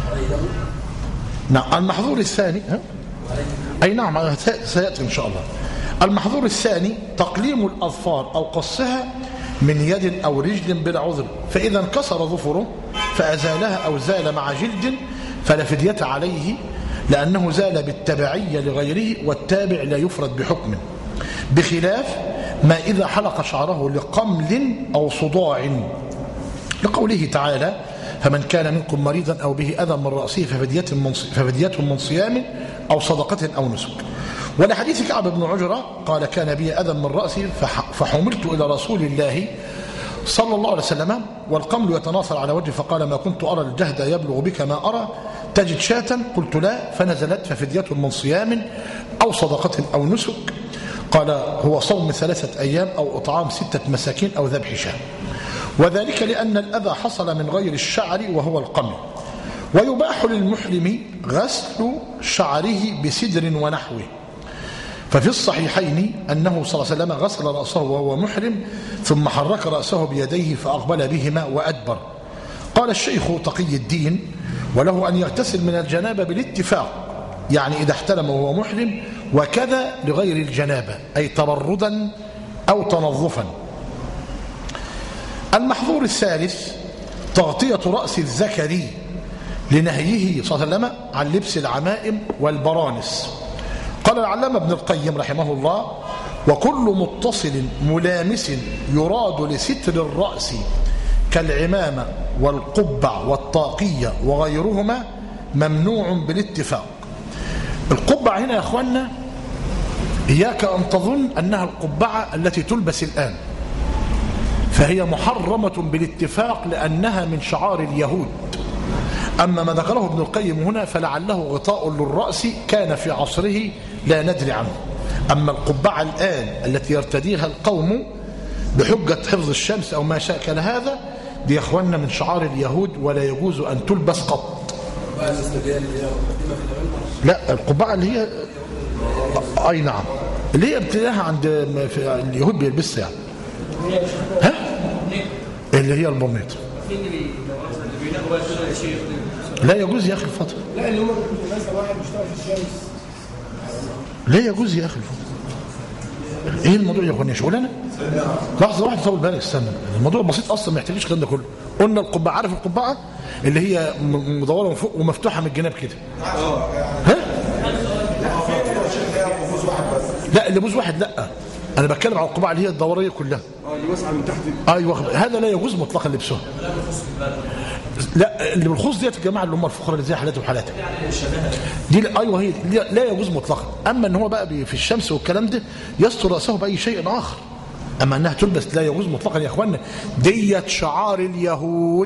نعم. المحظور الثاني ها؟ أي نعم سيأتي إن شاء الله. المحظور الثاني تقليم الأظفار أو قصها من يد أو رجل بلا عذر، فإذا انكسر ظفره فأزالها أو زال مع جلد فلا فدية عليه، لأنه زال بالتبعية لغيره، والتابع لا يفرد بحكم، بخلاف ما إذا حلق شعره لقمل أو صداع، لقوله تعالى: فمن كان منكم مريضا أو به أذى من رأسه ففدية من صيام أو صدقة أو نسك. ولحديث كعب بن عجرة قال: كان بي أذى من رأسي فحملت إلى رسول الله صلى الله عليه وسلم والقمل يتناثر على وجهي، فقال: ما كنت أرى الجهد يبلغ بك ما أرى، تجد شاة؟ قلت: لا. فنزلت: ففدية من صيام أو صدقة أو نسك. قال: هو صوم ثلاثة أيام أو إطعام ستة مساكين أو ذبح شاة. وذلك لأن الأذى حصل من غير الشعر وهو القمل. ويباح للمحرم غسل شعره بسدر ونحوه، ففي الصحيحين أنه صلى الله عليه وسلم غسل رأسه وهو محرم ثم حرك رأسه بيديه فأقبل بهما وأدبر. قال الشيخ تقي الدين: وله أن يغتسل من الجنابة بالاتفاق، يعني إذا احتلم وهو محرم، وكذا لغير الجنابة، أي تبردا أو تنظفا. المحظور الثالث تغطية رأس الذكر لنهيه صلى الله عليه وسلم عن لبس العمائم والبرانس. قال العلامة ابن القيم رحمه الله: وكل متصل ملامس يراد لستر الرأس كالعمامة والقبع والطاقية وغيرهما ممنوع بالاتفاق. القبع هنا يا أخوانا إياك أن تظن أنها القبعة التي تلبس الآن، فهي محرمة بالاتفاق لأنها من شعار اليهود. أما ما ذكره ابن القيم هنا فلعله غطاء للرأس كان في عصره لا ندري عنه. أما القبعة الآن التي يرتديها القوم بحجة حفظ الشمس أو ما شاكل هذا، دي يا أخوانا من شعار اليهود ولا يجوز أن تلبس قط. لا، القبعة اللي هي أي نعم اللي هي ابتداها عند اليهود بيلبسها يعني. ها؟ اللي هي البرنيط. لا يجوز يا أخي الفضل. لا اللي هم مثلا واحد بيشتغل في الشمس. لا يجوز يا أخي الفضل. ايه الموضوع يا اخواني؟ شغلانه؟ لحظه واحده طول بالك، استنى. الموضوع بسيط اصلا، ما يحتاجش الكلام ده كله. قلنا القبعه، عارف القبعه اللي هي مدوره من فوق ومفتوحه من الجناب كده. ها؟ لا اللي بوز واحد، لا انا بتكلم على القبعه اللي هي الدوريه كلها. اه اللي واسعه من تحت. ايوه، هذا لا يجوز مطلقا لبسها. لا اللي بالخصوص ديت الجماعه اللي هم الفقراء اللي زي حالاتي وحالاتك دي، ايوه هي لا يجوز مطلقا. اما ان هو بقى في الشمس والكلام ده يستر راسه باي شيء اخر، اما انها تلبس لا يجوز مطلقا يا اخوانا. ديت شعار اليهود،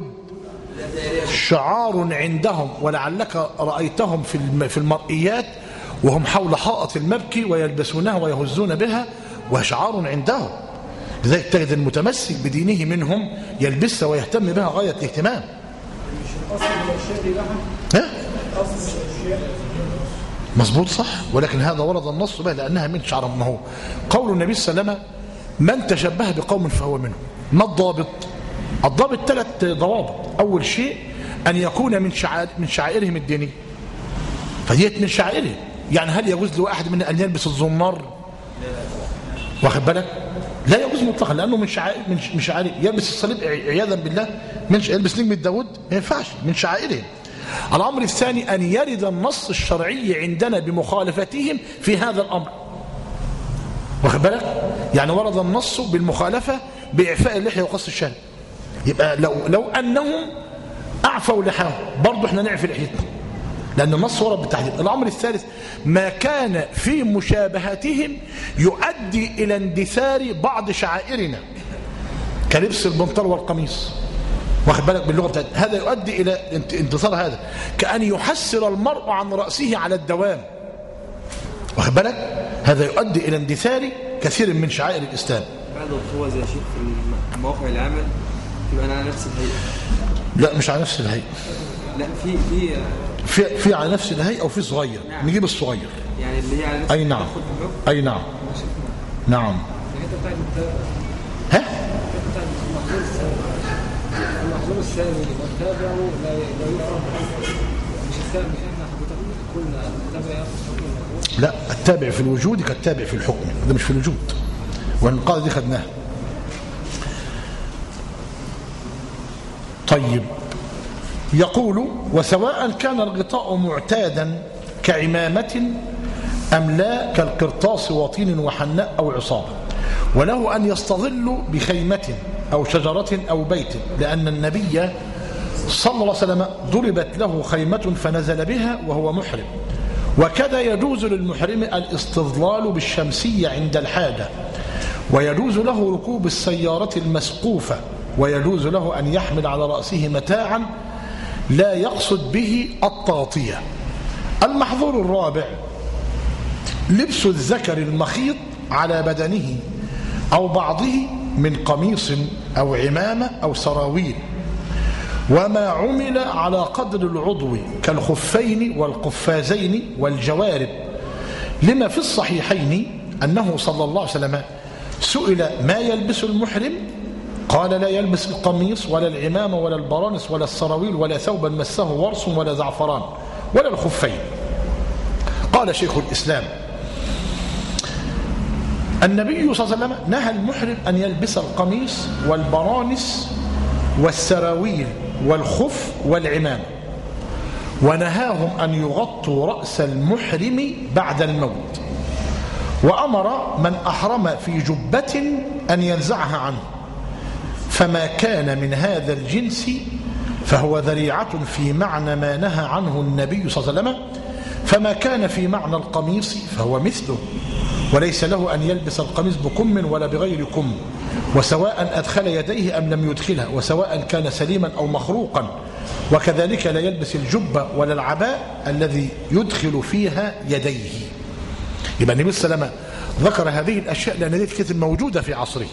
شعار عندهم، ولعلك رايتهم في في المرئيات وهم حول حائط المبكي ويلبسونها ويهزون بها، وشعار عندهم. لذلك تجد المتمسك بدينه منهم يلبسها ويهتم بها غايه الاهتمام. ها؟ مظبوط صح، ولكن هذا ورد النص به لأنها من شعر. ما هو قول النبي صلى الله عليه وسلم: من تشبه بقوم فهو منهم. ما الضابط؟ الضابط ثلاث ضوابط. أول شيء أن يكون من شعائر من شعائرهم الدينية، فديت من شعائرهم. يعني هل يجوز لواحد منا أن يلبس الزنار؟ واخد بالك؟ لا يجوز مطلقا، لأنه من شعائر من شعائر. يلبس الصليب عياذا بالله، من يلبس نجمة داود ما ينفعش، من شعائرهم. الأمر الثاني أن يرد النص الشرعي عندنا بمخالفتهم في هذا الأمر. واخد بالك؟ يعني ورد النص بالمخالفة بإعفاء اللحية وقص الشارب. يبقى لو لو أنهم أعفوا لحاهم برضه احنا نعفي لحيتنا، لأن النص ورد بالتحديد. الأمر الثالث ما كان في مشابهتهم يؤدي إلى اندثار بعض شعائرنا كلبس البنطال والقميص. واخد بالك باللغة بتاعتنا؟ هذا يؤدي إلى اندثار، هذا كأن يحسر المرء عن رأسه على الدوام. واخد بالك؟ هذا يؤدي إلى اندثار كثير من شعائر الإسلام. بعد القوة زي شيء في مواقع العمل يبقى أنا على نفس الهيئة. لا مش على نفس الهيئة. لا في في في في على نفس الهيئة أو في صغير. نعم. نجيب الصغير. يعني اللي هي على نفس. أي نعم. أي نعم. نعم. ها؟ المحظور الثاني والتابع لا لا يفرق. مش الثاني مش احنا حضرتك كل لا، التابع في الوجود كالتابع في الحكم، ده مش في الوجود، والقاعدة دي خدناها. طيب، يقول: وسواء كان الغطاء معتادا كعمامة أم لا كالقرطاس وطين وحناء أو عصابة، وله أن يستظل بخيمة أو شجرة أو بيت، لأن النبي صلى الله عليه وسلم ضربت له خيمة فنزل بها وهو محرم. وكذا يجوز للمحرم الاستظلال بالشمسية عند الحاجة، ويجوز له ركوب السيارة المسقوفة، ويجوز له أن يحمل على رأسه متاعا لا يقصد به التغطية. المحظور الرابع: لبس الذكر المخيط على بدنه أو بعضه من قميص أو عمامة أو سراويل، وما عمل على قدر العضو كالخفين والقفازين والجوارب، لما في الصحيحين أنه صلى الله عليه وسلم سئل ما يلبس المحرم، قال: لا يلبس القميص ولا العمامة ولا البرانس ولا السراويل ولا ثوبا مسه ورس ولا زعفران ولا الخفين. قال شيخ الإسلام: النبي صلى الله عليه وسلم نهى المحرم أن يلبس القميص والبرانس والسراويل والخف والعمام، ونهاهم أن يغطوا رأس المحرم بعد الموت، وأمر من أحرم في جبة أن ينزعها عنه، فما كان من هذا الجنس فهو ذريعة في معنى ما نهى عنه النبي صلى الله عليه وسلم، فما كان في معنى القميص فهو مثله، وليس له أن يلبس القميص بكم ولا بغير كم، وسواء أدخل يديه أم لم يدخلها، وسواء كان سليما أو مخروقا، وكذلك لا يلبس الجبة ولا العباء الذي يدخل فيها يديه. يبقى النبي صلى الله عليه وسلم ذكر هذه الأشياء لأن دي كانت موجودة في عصره،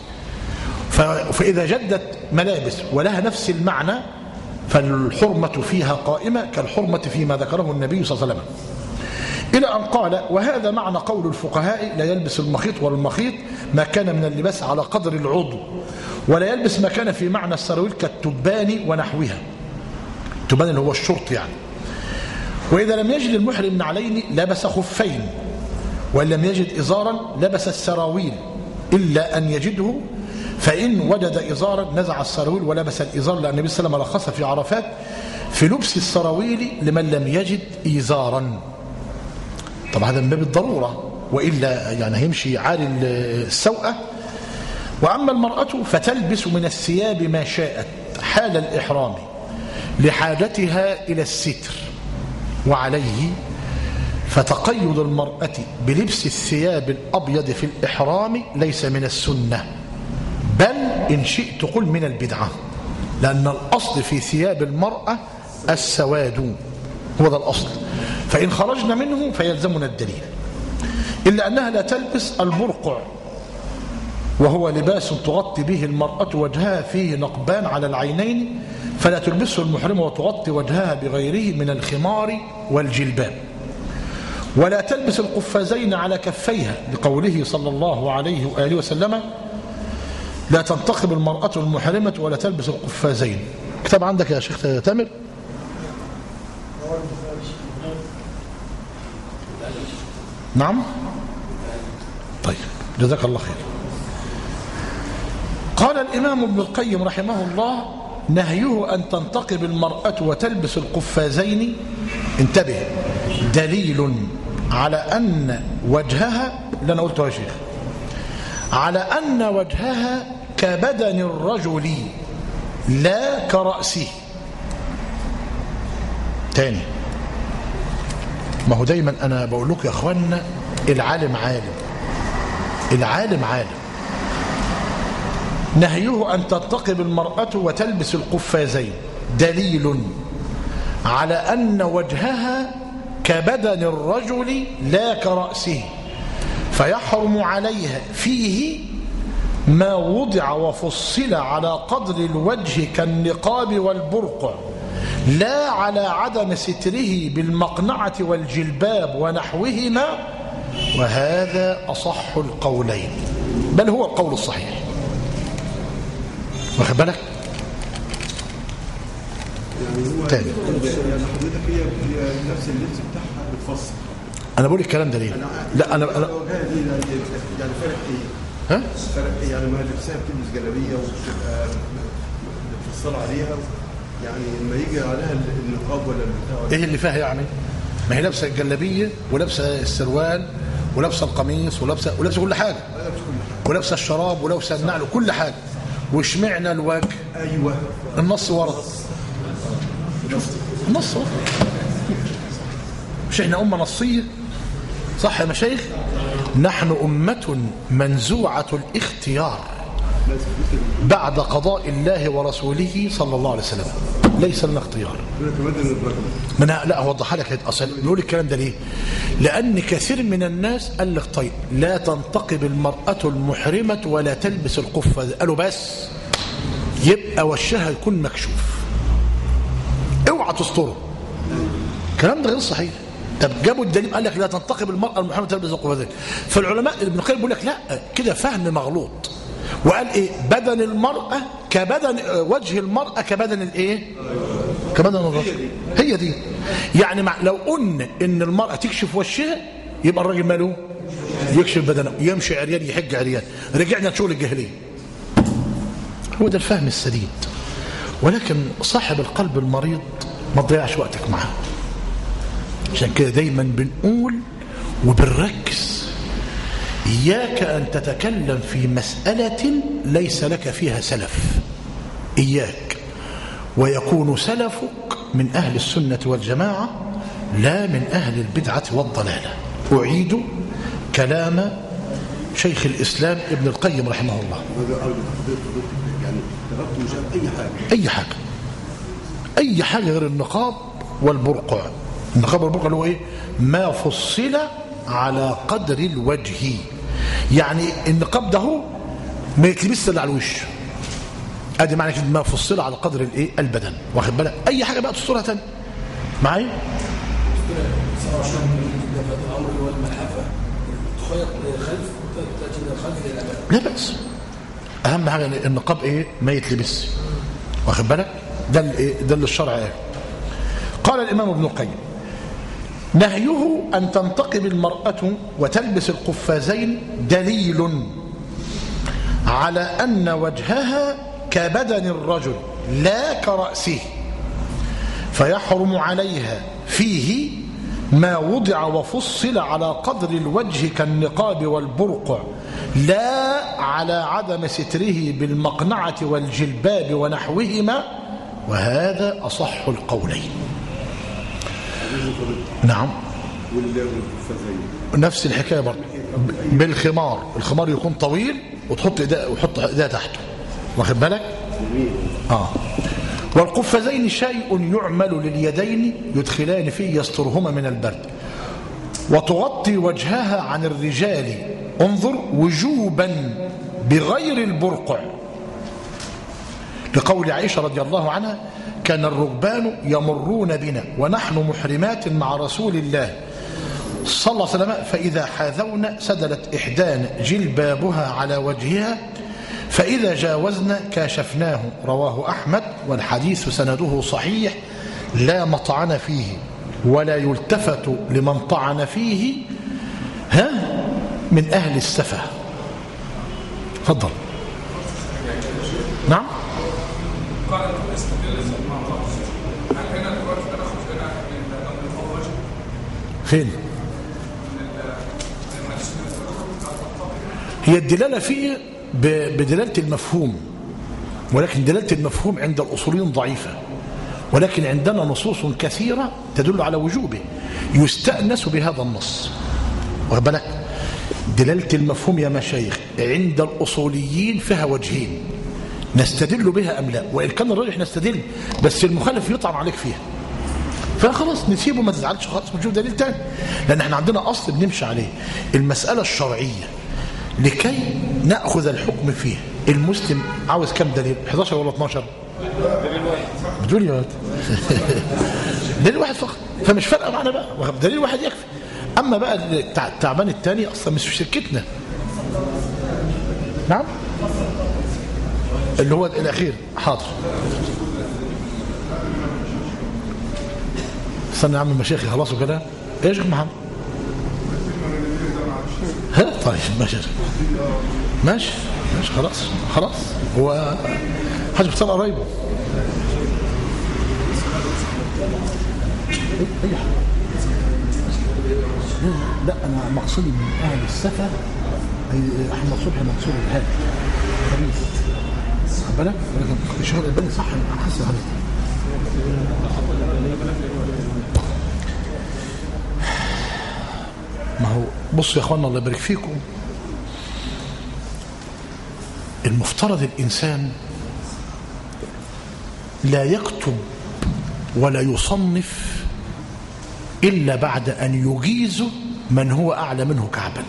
فإذا جدت ملابس ولها نفس المعنى فالحرمة فيها قائمة كالحرمة فيما ذكره النبي صلى الله عليه وسلم، إلى أن قال: وهذا معنى قول الفقهاء: لا يلبس المخيط والمخيط ما كان من اللباس على قدر العضو، ولا يلبس ما كان في معنى السراويل كالتبان ونحوها، التبان اللي هو الشرط يعني. وإذا لم يجد المحرم نعلين لبس خفين، وإن لم يجد إزارا لبس السراويل، إلا أن يجده، فإن وجد إزارا نزع السراويل ولبس الإزار، لأن النبي صلى الله عليه وسلم رخص في عرفات في لبس السراويل لمن لم يجد إزارا. طبعا هذا من باب الضرورة، وإلا يعني هيمشي عالي السوءة. وأما المرأة فتلبس من الثياب ما شاءت حال الإحرام لحاجتها إلى الستر، وعليه فتقيد المرأة بلبس الثياب الأبيض في الإحرام ليس من السنة، بل إن شئت قل من البدعة، لأن الأصل في ثياب المرأة السواد، هو ده الأصل، فإن خرجنا منه فيلزمنا الدليل. إلا أنها لا تلبس البرقع، وهو لباس تغطي به المرأة وجهها فيه نقبان على العينين، فلا تلبسه المحرمة وتغطي وجهها بغيره من الخمار والجلباب. ولا تلبس القفازين على كفيها، لقوله صلى الله عليه وآله وسلم: لا تنتقب المرأة المحرمة ولا تلبس القفازين. كتاب عندك يا شيخ تامر؟ نعم؟ طيب، جزاك الله خير. قال الإمام ابن القيم رحمه الله: نهيه أن تنتقب المرأة وتلبس القفازين، انتبه، دليل على أن وجهها، اللي أنا قلته يا شيخ، على أن وجهها كبدن الرجل لا كرأسه. تاني، ما هو دايما أنا بقول لكم يا أخوانا، العالم عالم، العالم عالم. نهيه أن تنتقب المرأة وتلبس القفازين دليل على أن وجهها كبدن الرجل لا كرأسه، فيحرم عليها فيه ما وضع وفصل على قدر الوجه كالنقاب والبرقع، لا على عدم ستره بالمقنعة والجلباب ونحوهما، وهذا أصح القولين، بل هو القول الصحيح. واخد بالك؟ يعني هو تاني يعني حضرتك هي نفس اللبس بتاعها بتفصل. انا بقول الكلام ده ليه؟ لا انا انا الوجهه دي يعني فرق ايه؟ ها؟ فرق ايه يعني؟ ما لبسها بتلبس جلابيه وبتبقى بتفصل عليها، يعني لما يجي عليها النقاب ولا البتاع. ايه اللي فيها يعني؟ ما هي لابسه الجلابيه ولابسه السروال ولابسه القميص ولابسه ولابسه كل حاجه، ولابسه الشراب ولابسه النعل وكل حاجه. واشمعنا الوجه؟ ايوه النص ورا، النص ورا. مش احنا امه نصيه؟ صح يا مشايخ؟ نحن امه منزوعه الاختيار بعد قضاء الله ورسوله صلى الله عليه وسلم، ليس لنا اختيار. من لا اوضح لك اصلا بيقول الكلام ده ليه؟ لان كثير من الناس قال لك طيب لا تنتقب المراه المحرمه ولا تلبس القفه، قالوا بس يبقى وشها يكون مكشوف، اوعى تستره. الكلام ده غير صحيح. طب جابوا الدليل قال لك لا تنتقب المراه المحرمه تلبس القفازين. فالعلماء ابن القيم بيقول لك لا، كده فهم مغلوط. وقال ايه؟ بدن المراه كبدن وجه المراه كبدن الايه؟ كبدن الرجل. هي دي يعني مع لو قلنا ان المراه تكشف وشها يبقى الراجل ماله؟ يكشف بدنه، يمشي عريان، يحج عريان. رجعنا لشغل الجاهليه. هو ده الفهم السديد. ولكن صاحب القلب المريض ما تضيعش وقتك معاه. عشان كده دايما بنقول وبنركز إياك أن تتكلم في مسألة ليس لك فيها سلف، إياك، ويكون سلفك من أهل السنة والجماعة لا من أهل البدعة والضلالة. أعيد كلام شيخ الإسلام ابن القيم رحمه الله. يعني تغطي مش أي حاجة، أي حاجة، أي حاجة غير النقاب والبرقع. النقاب والبرقع اللي هو إيه؟ ما فصل على قدر الوجه. يعني النقاب ده هو ما يتلبس الا على الوش. ادي معنى كده ما فصل على قدر الايه؟ البدن. واخد بالك؟ اي حاجه بقى تسترها تاني معايا. لا بأس. اهم حاجه النقاب ايه؟ ما يتلبس. واخد بالك؟ ده الايه؟ ده اللي الشرع قال. قال الامام ابن القيم نهيه أن تنتقب المرأة وتلبس القفازين دليل على أن وجهها كبدن الرجل لا كرأسه، فيحرم عليها فيه ما وضع وفصل على قدر الوجه كالنقاب والبرقع، لا على عدم ستره بالمقنعة والجلباب ونحوهما، وهذا أصح القولين. نعم. نفس الحكايه برضه بالخمار. الخمار يكون طويل وتحط ايدها وحط ايدها تحته. واخد بالك؟ اه. والقفازين شيء يعمل لليدين يدخلان فيه يسترهما من البرد، وتغطي وجهها عن الرجال انظر وجوبا بغير البرقع، لقول عائشه رضي الله عنها كان الركبان يمرون بنا ونحن محرمات مع رسول الله صلى الله عليه وسلم، فإذا حاذونا سدلت إحدانا جلبابها على وجهها، فإذا جاوزنا كاشفناه. رواه أحمد، والحديث سنده صحيح لا مطعن فيه ولا يلتفت لمن طعن فيه ها من أهل السفة. تفضل. نعم. فين؟ هي الدلالة فيه بدلالة المفهوم، ولكن دلالة المفهوم عند الأصوليين ضعيفة، ولكن عندنا نصوص كثيرة تدل على وجوبه يستأنس بهذا النص. واخد بالك؟ دلالة المفهوم يا مشايخ عند الأصوليين فيها وجهين نستدل بها أم لا، وإن كان الراجح نستدل بس المخالف يطعن عليك فيها، فخلاص نسيبه ما تزعلش خلاص ونشوف دليل تاني، لأن احنا عندنا أصل بنمشي عليه المسألة الشرعية لكي نأخذ الحكم فيه. المسلم عاوز كم دليل؟ احداشر ولا اتناشر؟ بتقول يا دليل واحد فقط، فمش فارقه معنا بقى، دليل واحد يكفي. اما بقى التعبان الثاني اصلا مش في شركتنا. نعم اللي هو الاخير. حاضر استنى يا عم المشايخ خلاص كده. ايش يا محمد؟ ها طيب ماشي ماشي ماشي خلاص خلاص. هو حاجه بتصير قريبه. لا انا مقصودي من اهل السفر احمد صبحي منصور الهادي خبيث خد بالك. ولكن الشيخ الألباني صح انا حاسس عليه. ما هو بصوا يا اخوانا الله يبارك فيكم، المفترض الانسان لا يكتب ولا يصنف إلا بعد أن يجيز من هو أعلى منه كعبا.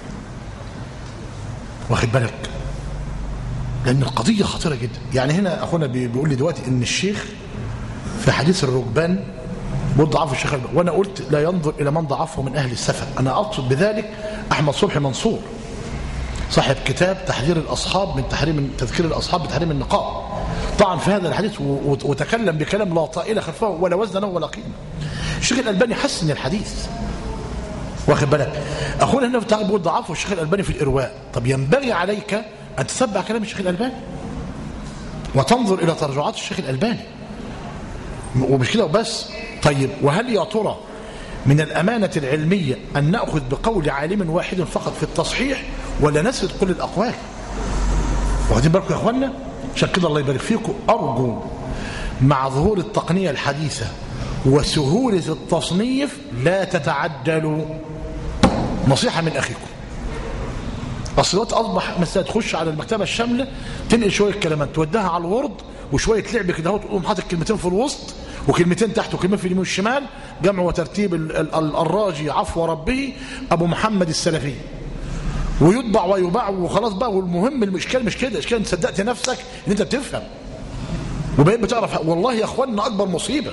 واخد بالك؟ لأن القضية خطيرة جدا. يعني هنا أخونا بيقول لي دلوقتي إن الشيخ في حديث الركبان بيقول ضعف الشيخ الألباني، وأنا قلت لا ينظر إلى من ضعفه من أهل السفر. أنا أقصد بذلك أحمد صبحي منصور صاحب كتاب تحذير الأصحاب من تحريم من تذكير الأصحاب بتحريم النقاب، طبعا في هذا الحديث وتكلم بكلام لا طائل خلفه ولا وزن له ولا قيمه. الشيخ الألباني حسن الحديث. واخد بالك؟ أخونا هنا في التعليق بيقول ضعفه الشيخ الألباني في الإرواء. طب ينبغي عليك أن تتبع كلام الشيخ الألباني وتنظر إلى ترجعات الشيخ الألباني، ومش كده وبس. طيب وهل يا ترى من الأمانة العلمية أن نأخذ بقول عالم واحد فقط في التصحيح ولا نسرد كل الأقوال؟ واخدين بالكم يا أخوانا؟ عشان كده الله يبارك فيكم أرجو مع ظهور التقنية الحديثة وسهولة التصنيف لا تتعدلوا. نصيحة من أخيكم. أصل الوقت أصبح مثلا تخش على المكتبة الشاملة تنقل شوية كلمات توديها على الورد وشوية لعب كده اهو تقوم حاطط كلمتين في الوسط وكلمتين تحت وكلمتين في اليمين والشمال، جمع وترتيب الراجي عفو ربه أبو محمد السلفي، ويطبع ويباع وخلاص بقى. والمهم الاشكال مش كده، اشكال انت صدقت نفسك ان انت بتفهم وبقيت بتعرف. والله يا اخوانا اكبر مصيبه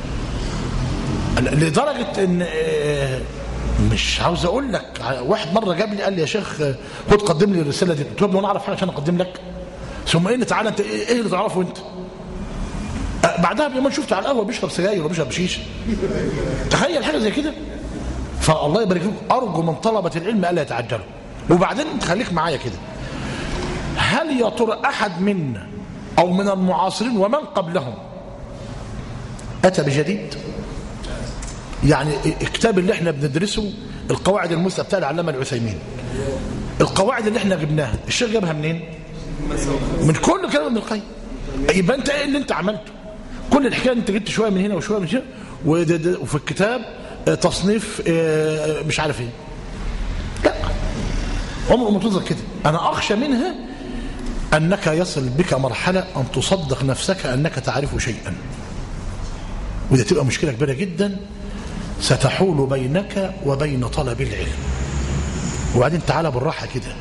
لدرجه ان مش عاوز اقول لك، واحد مره جاب لي قال لي يا شيخ خد قدم لي الرساله دي. قلت له انا اعرف حاجه عشان اقدم لك؟ ثم ايه تعالى انت ايه اللي تعرفه انت؟ بعدها بيومين شفته على القهوه بيشرب سجاير وبيشرب شيشه. تخيل حاجه زي كده. فالله يبارك فيكم ارجو من طلبه العلم الا يتعجلوا. وبعدين تخليك معايا كده، هل يا ترى احد منا او من المعاصرين ومن قبلهم اتى بجديد؟ يعني الكتاب اللي احنا بندرسه القواعد المثلى بتاع العلامه العثيمين، القواعد اللي احنا جبناها الشيخ جابها منين؟ من كل كلام ابن القيم. يبقى انت ايه اللي انت عملته؟ كل الحكايه انت جبت شويه من هنا وشويه من هنا، وفي الكتاب تصنيف مش عارف ايه. لا عمره ما تظهر كده. انا اخشى منها انك يصل بك مرحله ان تصدق نفسك انك تعرف شيئا، وده تبقى مشكله كبيره جدا ستحول بينك وبين طلب العلم. وبعدين تعالى بالراحه كده،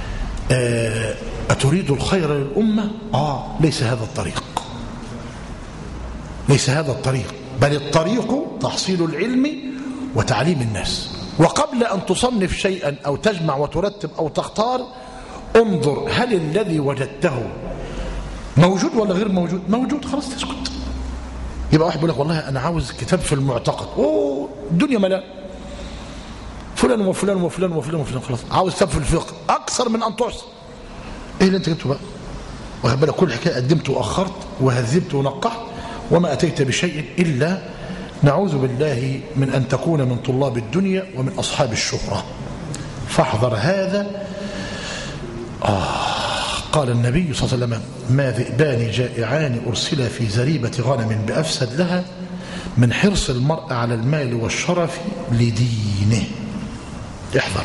اتريد الخير للامه؟ اه ليس هذا الطريق، ليس هذا الطريق، بل الطريق تحصيل العلم وتعليم الناس. وقبل أن تصنف شيئا أو تجمع وترتب أو تختار انظر هل الذي وجدته موجود ولا غير موجود؟ موجود خلاص تسكت. يبقى واحد بيقول لك والله أنا عاوز كتاب في المعتقد، أوه الدنيا ملأ فلان وفلان وفلان وفلان وفلان، خلاص عاوز كتاب في الفقه أكثر من أن تحصى. إيه اللي أنت جبته بقى؟ واخد بالك كل حكاية قدمت وأخرت وهذبت ونقحت وما أتيت بشيء إلا نعوذ بالله من أن تكون من طلاب الدنيا ومن أصحاب الشهرة. فاحذر هذا. آه قال النبي صلى الله عليه وسلم ما ذئبان جائعان أرسلا في زريبة غنم بأفسد لها من حرص المرء على المال والشرف لدينه. احذر.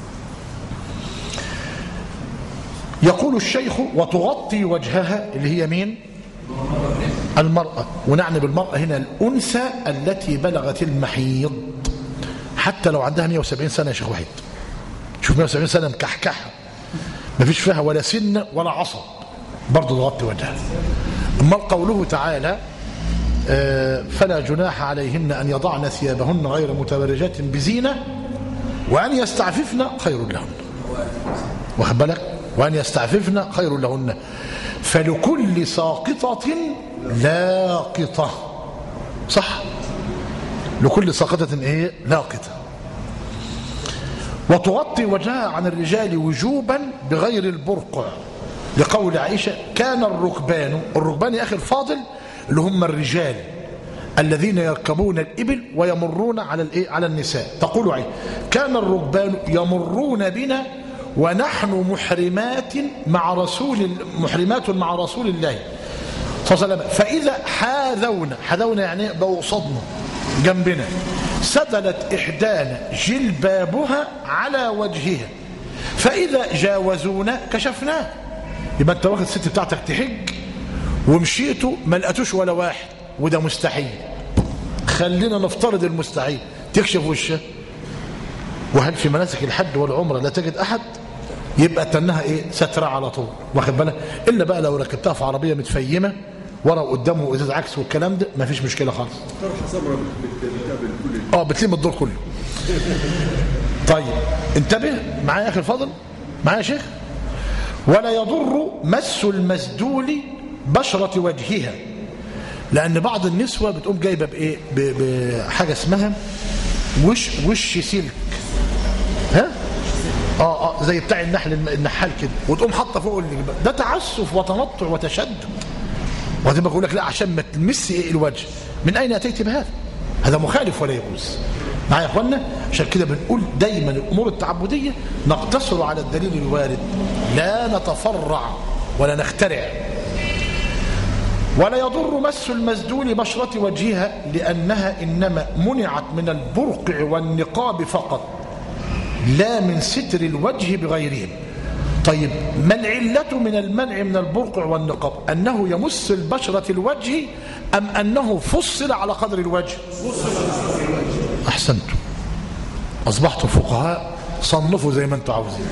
يقول الشيخ وتغطي وجهها اللي هي مين؟ المرأة. ونعني بالمرأة هنا الأنثى التي بلغت المحيض حتى لو عندها مئة وسبعين سنة يا شيخ وحيد. شوف مئة وسبعين سنة مكحكحة ما فيش فيها ولا سن ولا عصب برضه تغطي وجهها. أما قوله تعالى فلا جناح عليهن أن يضعن ثيابهن غير متبرجات بزينة وأن يستعففن خير لهن. واخد بالك؟ وأن يستعففن خير لهن. فلكل ساقطة لاقطة. صح؟ لكل ساقطة ايه لاقطة. وتغطي وجهها عن الرجال وجوبا بغير البرقع، لقول عائشة كان الركبان، الركبان يا أخي الفاضل اللي هم الرجال الذين يركبون الإبل ويمرون على الايه على النساء. تقول عائشة كان الركبان يمرون بنا ونحن محرمات مع رسول محرمات مع رسول الله صلى الله عليه وسلم، فإذا حاذونا، حاذونا يعني بقوا قصادنا جنبنا، سدلت إحدانا جلبابها على وجهها، فإذا جاوزونا كشفناه. يبقى أنت واخد الست بتاعتك تحج ومشيتوا ما لقيتوش ولا واحد، وده مستحيل. خلينا نفترض المستحيل، تكشف وشها. وهل في مناسك الحج والعمرة لا تجد أحد؟ يبقى تنها إيه سترة على طول، واخد بالك؟ إلا بقى لو ركبتها في عربية متفيمة ورا وقدامه وإزاز عكس والكلام ده ما فيش مشكلة خالص. اه بتلم الدور كله. طيب انتبه معايا يا أخي الفاضل، معايا يا شيخ. ولا يضر مس المسدول بشرة وجهها، لأن بعض النسوة بتقوم جايبة بإيه بحاجة اسمها وش وش سلك، ها اه اه زي بتاع النحل النحال كده، وتقوم حاطه فوق الجبال. ده تعسف وتنطع وتشدد. وهتبقى يقول لك لا عشان ما تلمس ايه الوجه. من اين اتيت بهذا؟ هذا مخالف ولا يجوز. معايا يا اخوانا؟ عشان كده بنقول دايما الامور التعبديه نقتصر على الدليل الوارد، لا نتفرع ولا نخترع. ولا يضر مس المسدول بشرة وجهها، لأنها إنما منعت من البرقع والنقاب فقط، لا من ستر الوجه بغيرهم. طيب ما العلة من المنع من البرقع والنقاب؟ أنه يمس البشرة الوجه أم أنه فصل على قدر الوجه؟ أحسنتم، أصبحتم فقهاء، صنفوا زي ما أنتم عاوزين.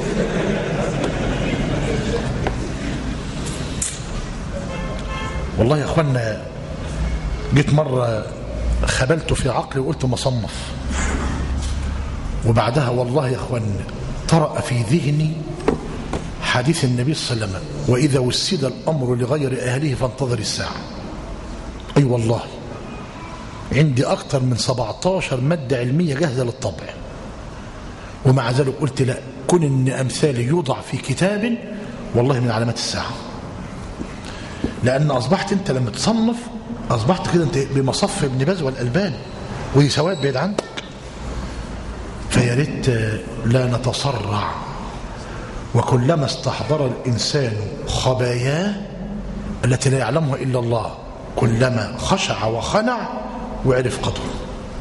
والله يا أخوانا جيت مرة خبلت في عقلي وقلت مصنف، وبعدها والله يا أخوانا طرأ في ذهني حديث النبي صلى الله عليه وسلم وإذا وسد الأمر لغير أهله فانتظر الساعة. أي أيوة والله عندي أكثر من سبعتاشر مادة علمية جاهزة للطبع، ومع ذلك قلت لا، كن إن أمثالي يوضع في كتاب والله من علامات الساعة. لأن أصبحت أنت لما تصنف أصبحت كده أنت بمصف ابن باز والألباني، ودي سواد بعيد عنك. فيا ريت لا نتسرع، وكلما استحضر الإنسان خباياه التي لا يعلمها إلا الله كلما خشع وخنع وعرف قدره.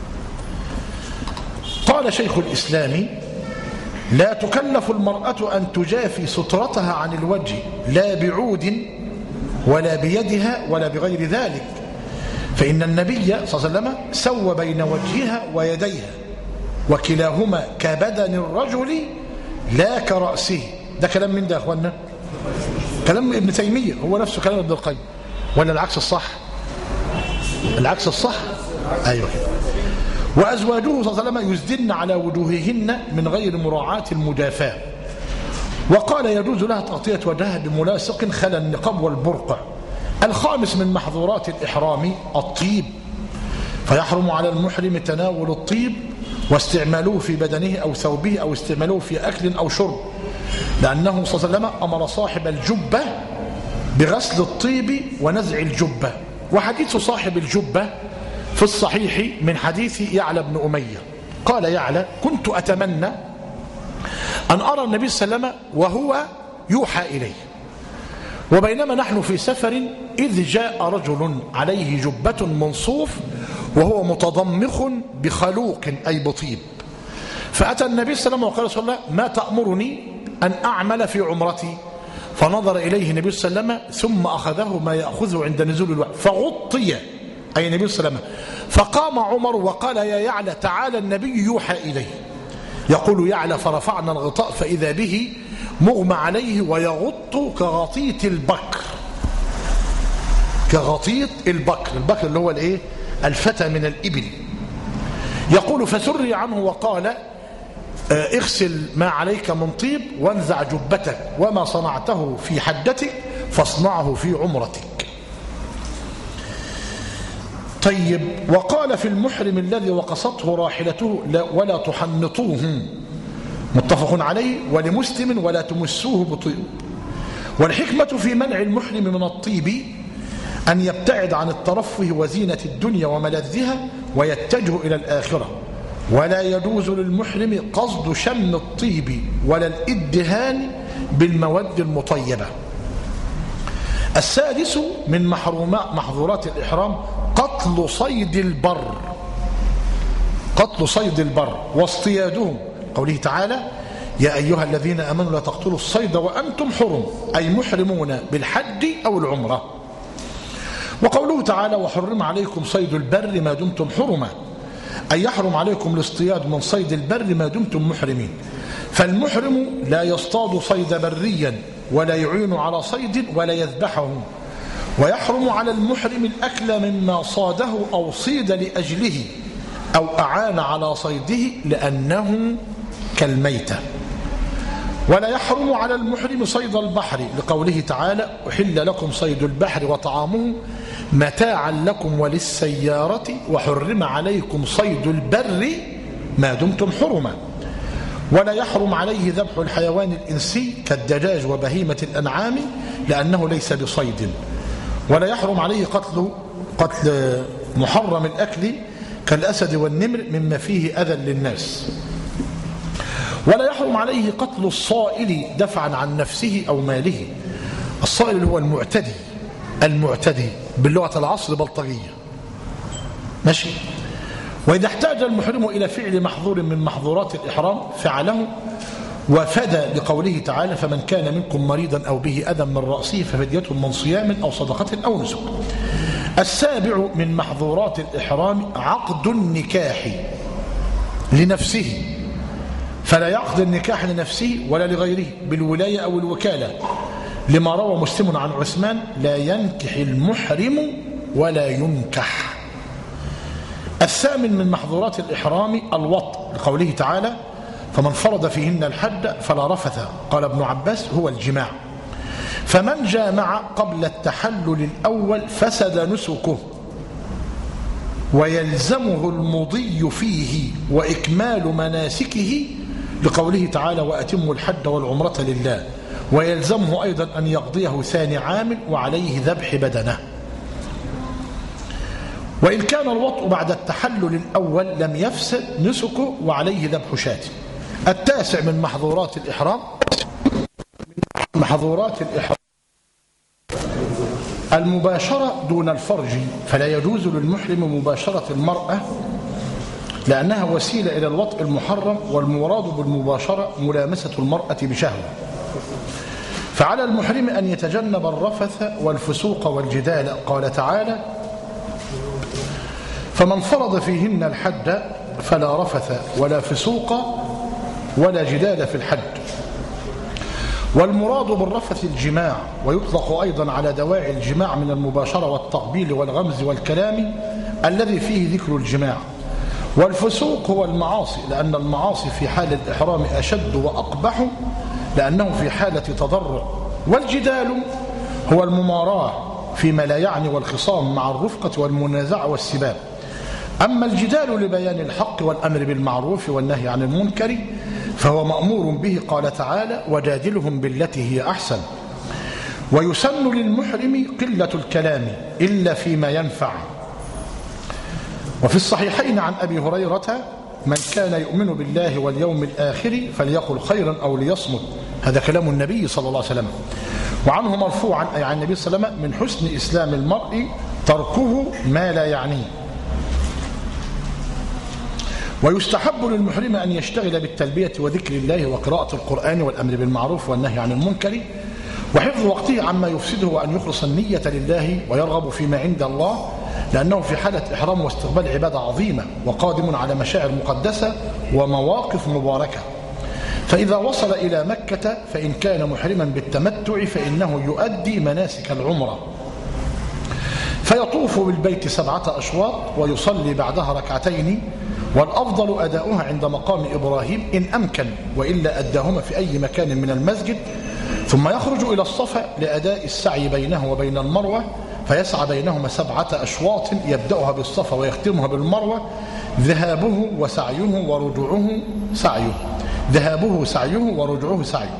قال شيخ الإسلام لا تكلف المرأة أن تجافي سترتها عن الوجه لا بعود ولا بيدها ولا بغير ذلك، فإن النبي صلى الله عليه وسلم سوى بين وجهها ويديها وكلاهما كبدن الرجل لا كرأسه. ده كلام من ده يا أخوانا؟ كلام ابن تيمية، هو نفسه كلام ابن القيم ولا العكس الصح؟ العكس الصح؟ أيوة. وأزواجه صلى الله عليه وسلم يسدلن على وجوههن من غير مراعاة المجافاة. وقال يجوز لها تغطية وجهها بملاصق خلا النقاب والبرقع. الخامس من محظورات الإحرام الطيب، فيحرم على المحرم تناول الطيب واستعماله في بدنه أو ثوبه أو استعماله في أكل أو شرب، لأنه صلى الله عليه وسلم أمر صاحب الجبة بغسل الطيب ونزع الجبة. وحديث صاحب الجبة في الصحيح من حديث يعلى بن أمية قال يعلى كنت أتمنى أن أرى النبي صلى الله عليه وسلم وهو يوحى إليه، وبينما نحن في سفر إذ جاء رجل عليه جبة من صوف وهو متضمخ بخلوق أي بطيب، فأتى النبي صلى الله عليه وسلم وقال رسول الله ما تأمرني أن أعمل في عمرتي؟ فنظر إليه النبي صلى الله عليه وسلم ثم أخذه ما يأخذه عند نزول الوحي فغطي أي النبي صلى الله عليه وسلم. فقام عمر وقال يا يعلى تعالى النبي يوحى إليه. يقول يعلى فرفعنا الغطاء فإذا به مغمى عليه ويغط كغطية البكر، كغطية البكر، البكر اللي هو الايه الفتى من الإبل. يقول فسري عنه وقال اغسل ما عليك من طيب وانزع جبتك وما صنعته في حدتك فاصنعه في عمرتك. طيب، وقال في المحرم الذي وقصته راحلته ولا تحنطوه، متفق عليه، ولمسلم ولا تمسوه بطيب. والحكمة في منع المحرم من الطيب أن يبتعد عن الترفه وزينة الدنيا وملذها ويتجه إلى الآخرة، ولا يجوز للمحرم قصد شم الطيب ولا الادهان بالمواد المطيبة. السادس من محرومات محظورات الإحرام قتل صيد البر، قتل صيد البر واصطيادهم، قوله تعالى: يا أيها الذين آمنوا لا تقتلوا الصيد وأنتم حرم، أي محرمون بالحج أو العمرة. وقوله تعالى: وحرم عليكم صيد البر ما دمتم حرما، أي يحرم عليكم الاصطياد من صيد البر ما دمتم محرمين. فالمحرم لا يصطاد صيد بريا ولا يعين على صيد ولا يذبحه. ويحرم على المحرم الأكل مما صاده أو صيد لأجله أو أعان على صيده لأنه كالميتة. ولا يحرم على المحرم صيد البحر، لقوله تعالى: أحل لكم صيد البحر وطعامه متاعا لكم وللسيارة وحرم عليكم صيد البر ما دمتم حرما. ولا يحرم عليه ذبح الحيوان الإنسي كالدجاج وبهيمة الأنعام لأنه ليس بصيد. ولا يحرم عليه قتل قتل محرم الأكل كالأسد والنمر مما فيه أذى للناس. ولا يحرم عليه قتل الصائل دفعا عن نفسه أو ماله. الصائل هو المعتدي، المعتدي باللغة العصر بلطجية، ماشي. وإذا احتاج المحرم إلى فعل محظور من محظورات الإحرام فعله وفدى، لقوله تعالى: فمن كان منكم مريضا أو به أذى من رأسه ففدية من صيام أو صدقة أو نسك. السابع من محظورات الإحرام عقد النكاح لنفسه، فلا يعقد النكاح لنفسه ولا لغيره بالولاية أو الوكالة، لما روى مسلم عن عثمان: لا ينكح المحرم ولا ينكح. الثامن من محظورات الإحرام الوطء، لقوله تعالى: فمن فرض فيهن الحج فلا رفث. قال ابن عباس: هو الجماع. فمن جامع قبل التحلل الأول فسد نسكه ويلزمه المضي فيه وإكمال مناسكه، لقوله تعالى: وأتموا الحج والعمرة لله. ويلزمه أيضا أن يقضيه ثاني عام وعليه ذبح بدنه. وإن كان الوطء بعد التحلل الأول لم يفسد نسكه وعليه ذبح شاة. التاسع من محظورات الإحرام محظورات الإحرام المباشرة دون الفرج، فلا يجوز للمحرم مباشرة المرأة لأنها وسيلة إلى الوطء المحرم، والمراد بالمباشرة ملامسة المرأة بشهوة. فعلى المحرم أن يتجنب الرفث والفسوق والجدال. قال تعالى: فمن فرض فيهن الحج فلا رفث ولا فسوق ولا جدال في الحج. والمراد بالرفث الجماع، ويطلق أيضا على دواعي الجماع من المباشرة والتقبيل والغمز والكلام الذي فيه ذكر الجماع. والفسوق هو المعاصي، لأن المعاصي في حال الإحرام أشد وأقبح لأنه في حالة تضرع. والجدال هو المماراة فيما لا يعني والخصام مع الرفقة والمنازعة والسباب. أما الجدال لبيان الحق والأمر بالمعروف والنهي عن المنكر فهو مأمور به، قال تعالى: وجادلهم بالتي هي أحسن. ويسن للمحرم قلة الكلام إلا فيما ينفع. وفي الصحيحين عن أبي هريرة: من كان يؤمن بالله واليوم الآخر فليقل خيرا أو ليصمت. هذا كلام النبي صلى الله عليه وسلم. وعنه مرفوعا أي عن النبي صلى الله عليه وسلم: من حسن إسلام المرء تركه ما لا يعنيه. ويستحب للمحرم أن يشتغل بالتلبية وذكر الله وقراءة القرآن والأمر بالمعروف والنهي عن المنكر وحفظ وقته عما يفسده، وأن يخلص النية لله ويرغب فيما عند الله، لأنه في حالة إحرام واستقبال عبادة عظيمة وقادم على مشاعر مقدسة ومواقف مباركة. فإذا وصل إلى مكة فإن كان محرما بالتمتع فإنه يؤدي مناسك العمرة، فيطوف بالبيت سبعة أشواط ويصلي بعدها ركعتين، والأفضل أداؤها عند مقام إبراهيم إن أمكن، وإلا أداهما في أي مكان من المسجد، ثم يخرج إلى الصفا لأداء السعي بينه وبين المروة، فيسعى بينهما سبعة أشواط يبدأها بالصفا ويختمها بالمروة، ذهابه وسعيه ورجوعه سعيه ذهابه سعيه ورجوعه سعيه.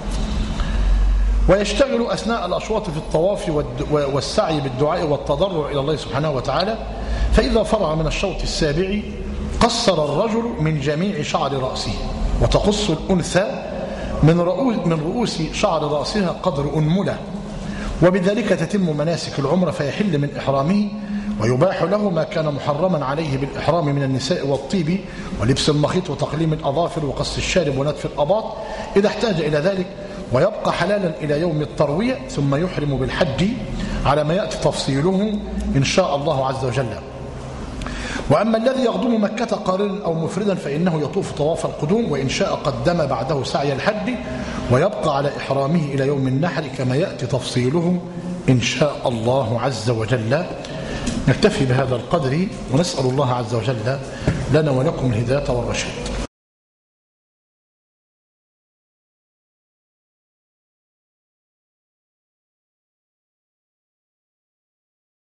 ويشتغل أثناء الأشواط في الطواف والسعي بالدعاء والتضرع إلى الله سبحانه وتعالى. فإذا فرغ من الشوط السابع قصر الرجل من جميع شعر رأسه، وتقص الأنثى من رؤوس, من رؤوس شعر رأسها قدر أنملة، وبذلك تتم مناسك العمرة فيحل من إحرامه، ويباح له ما كان محرما عليه بالإحرام من النساء والطيب ولبس المخيط وتقليم الأظافر وقص الشارب ونتف الأباط إذا احتاج إلى ذلك، ويبقى حلالا إلى يوم التروية، ثم يحرم بالحج على ما يأتي تفصيله إن شاء الله عز وجل. وأما الذي يقدم مكة قارنا أو مفردا فإنه يطوف طواف القدوم، وإن شاء قدم بعده سعي الحج، ويبقى على إحرامه إلى يوم النحر كما يأتي تفصيله إن شاء الله عز وجل. نكتفي بهذا القدر ونسأل الله عز وجل لنا ولكم الهداية والرشاد.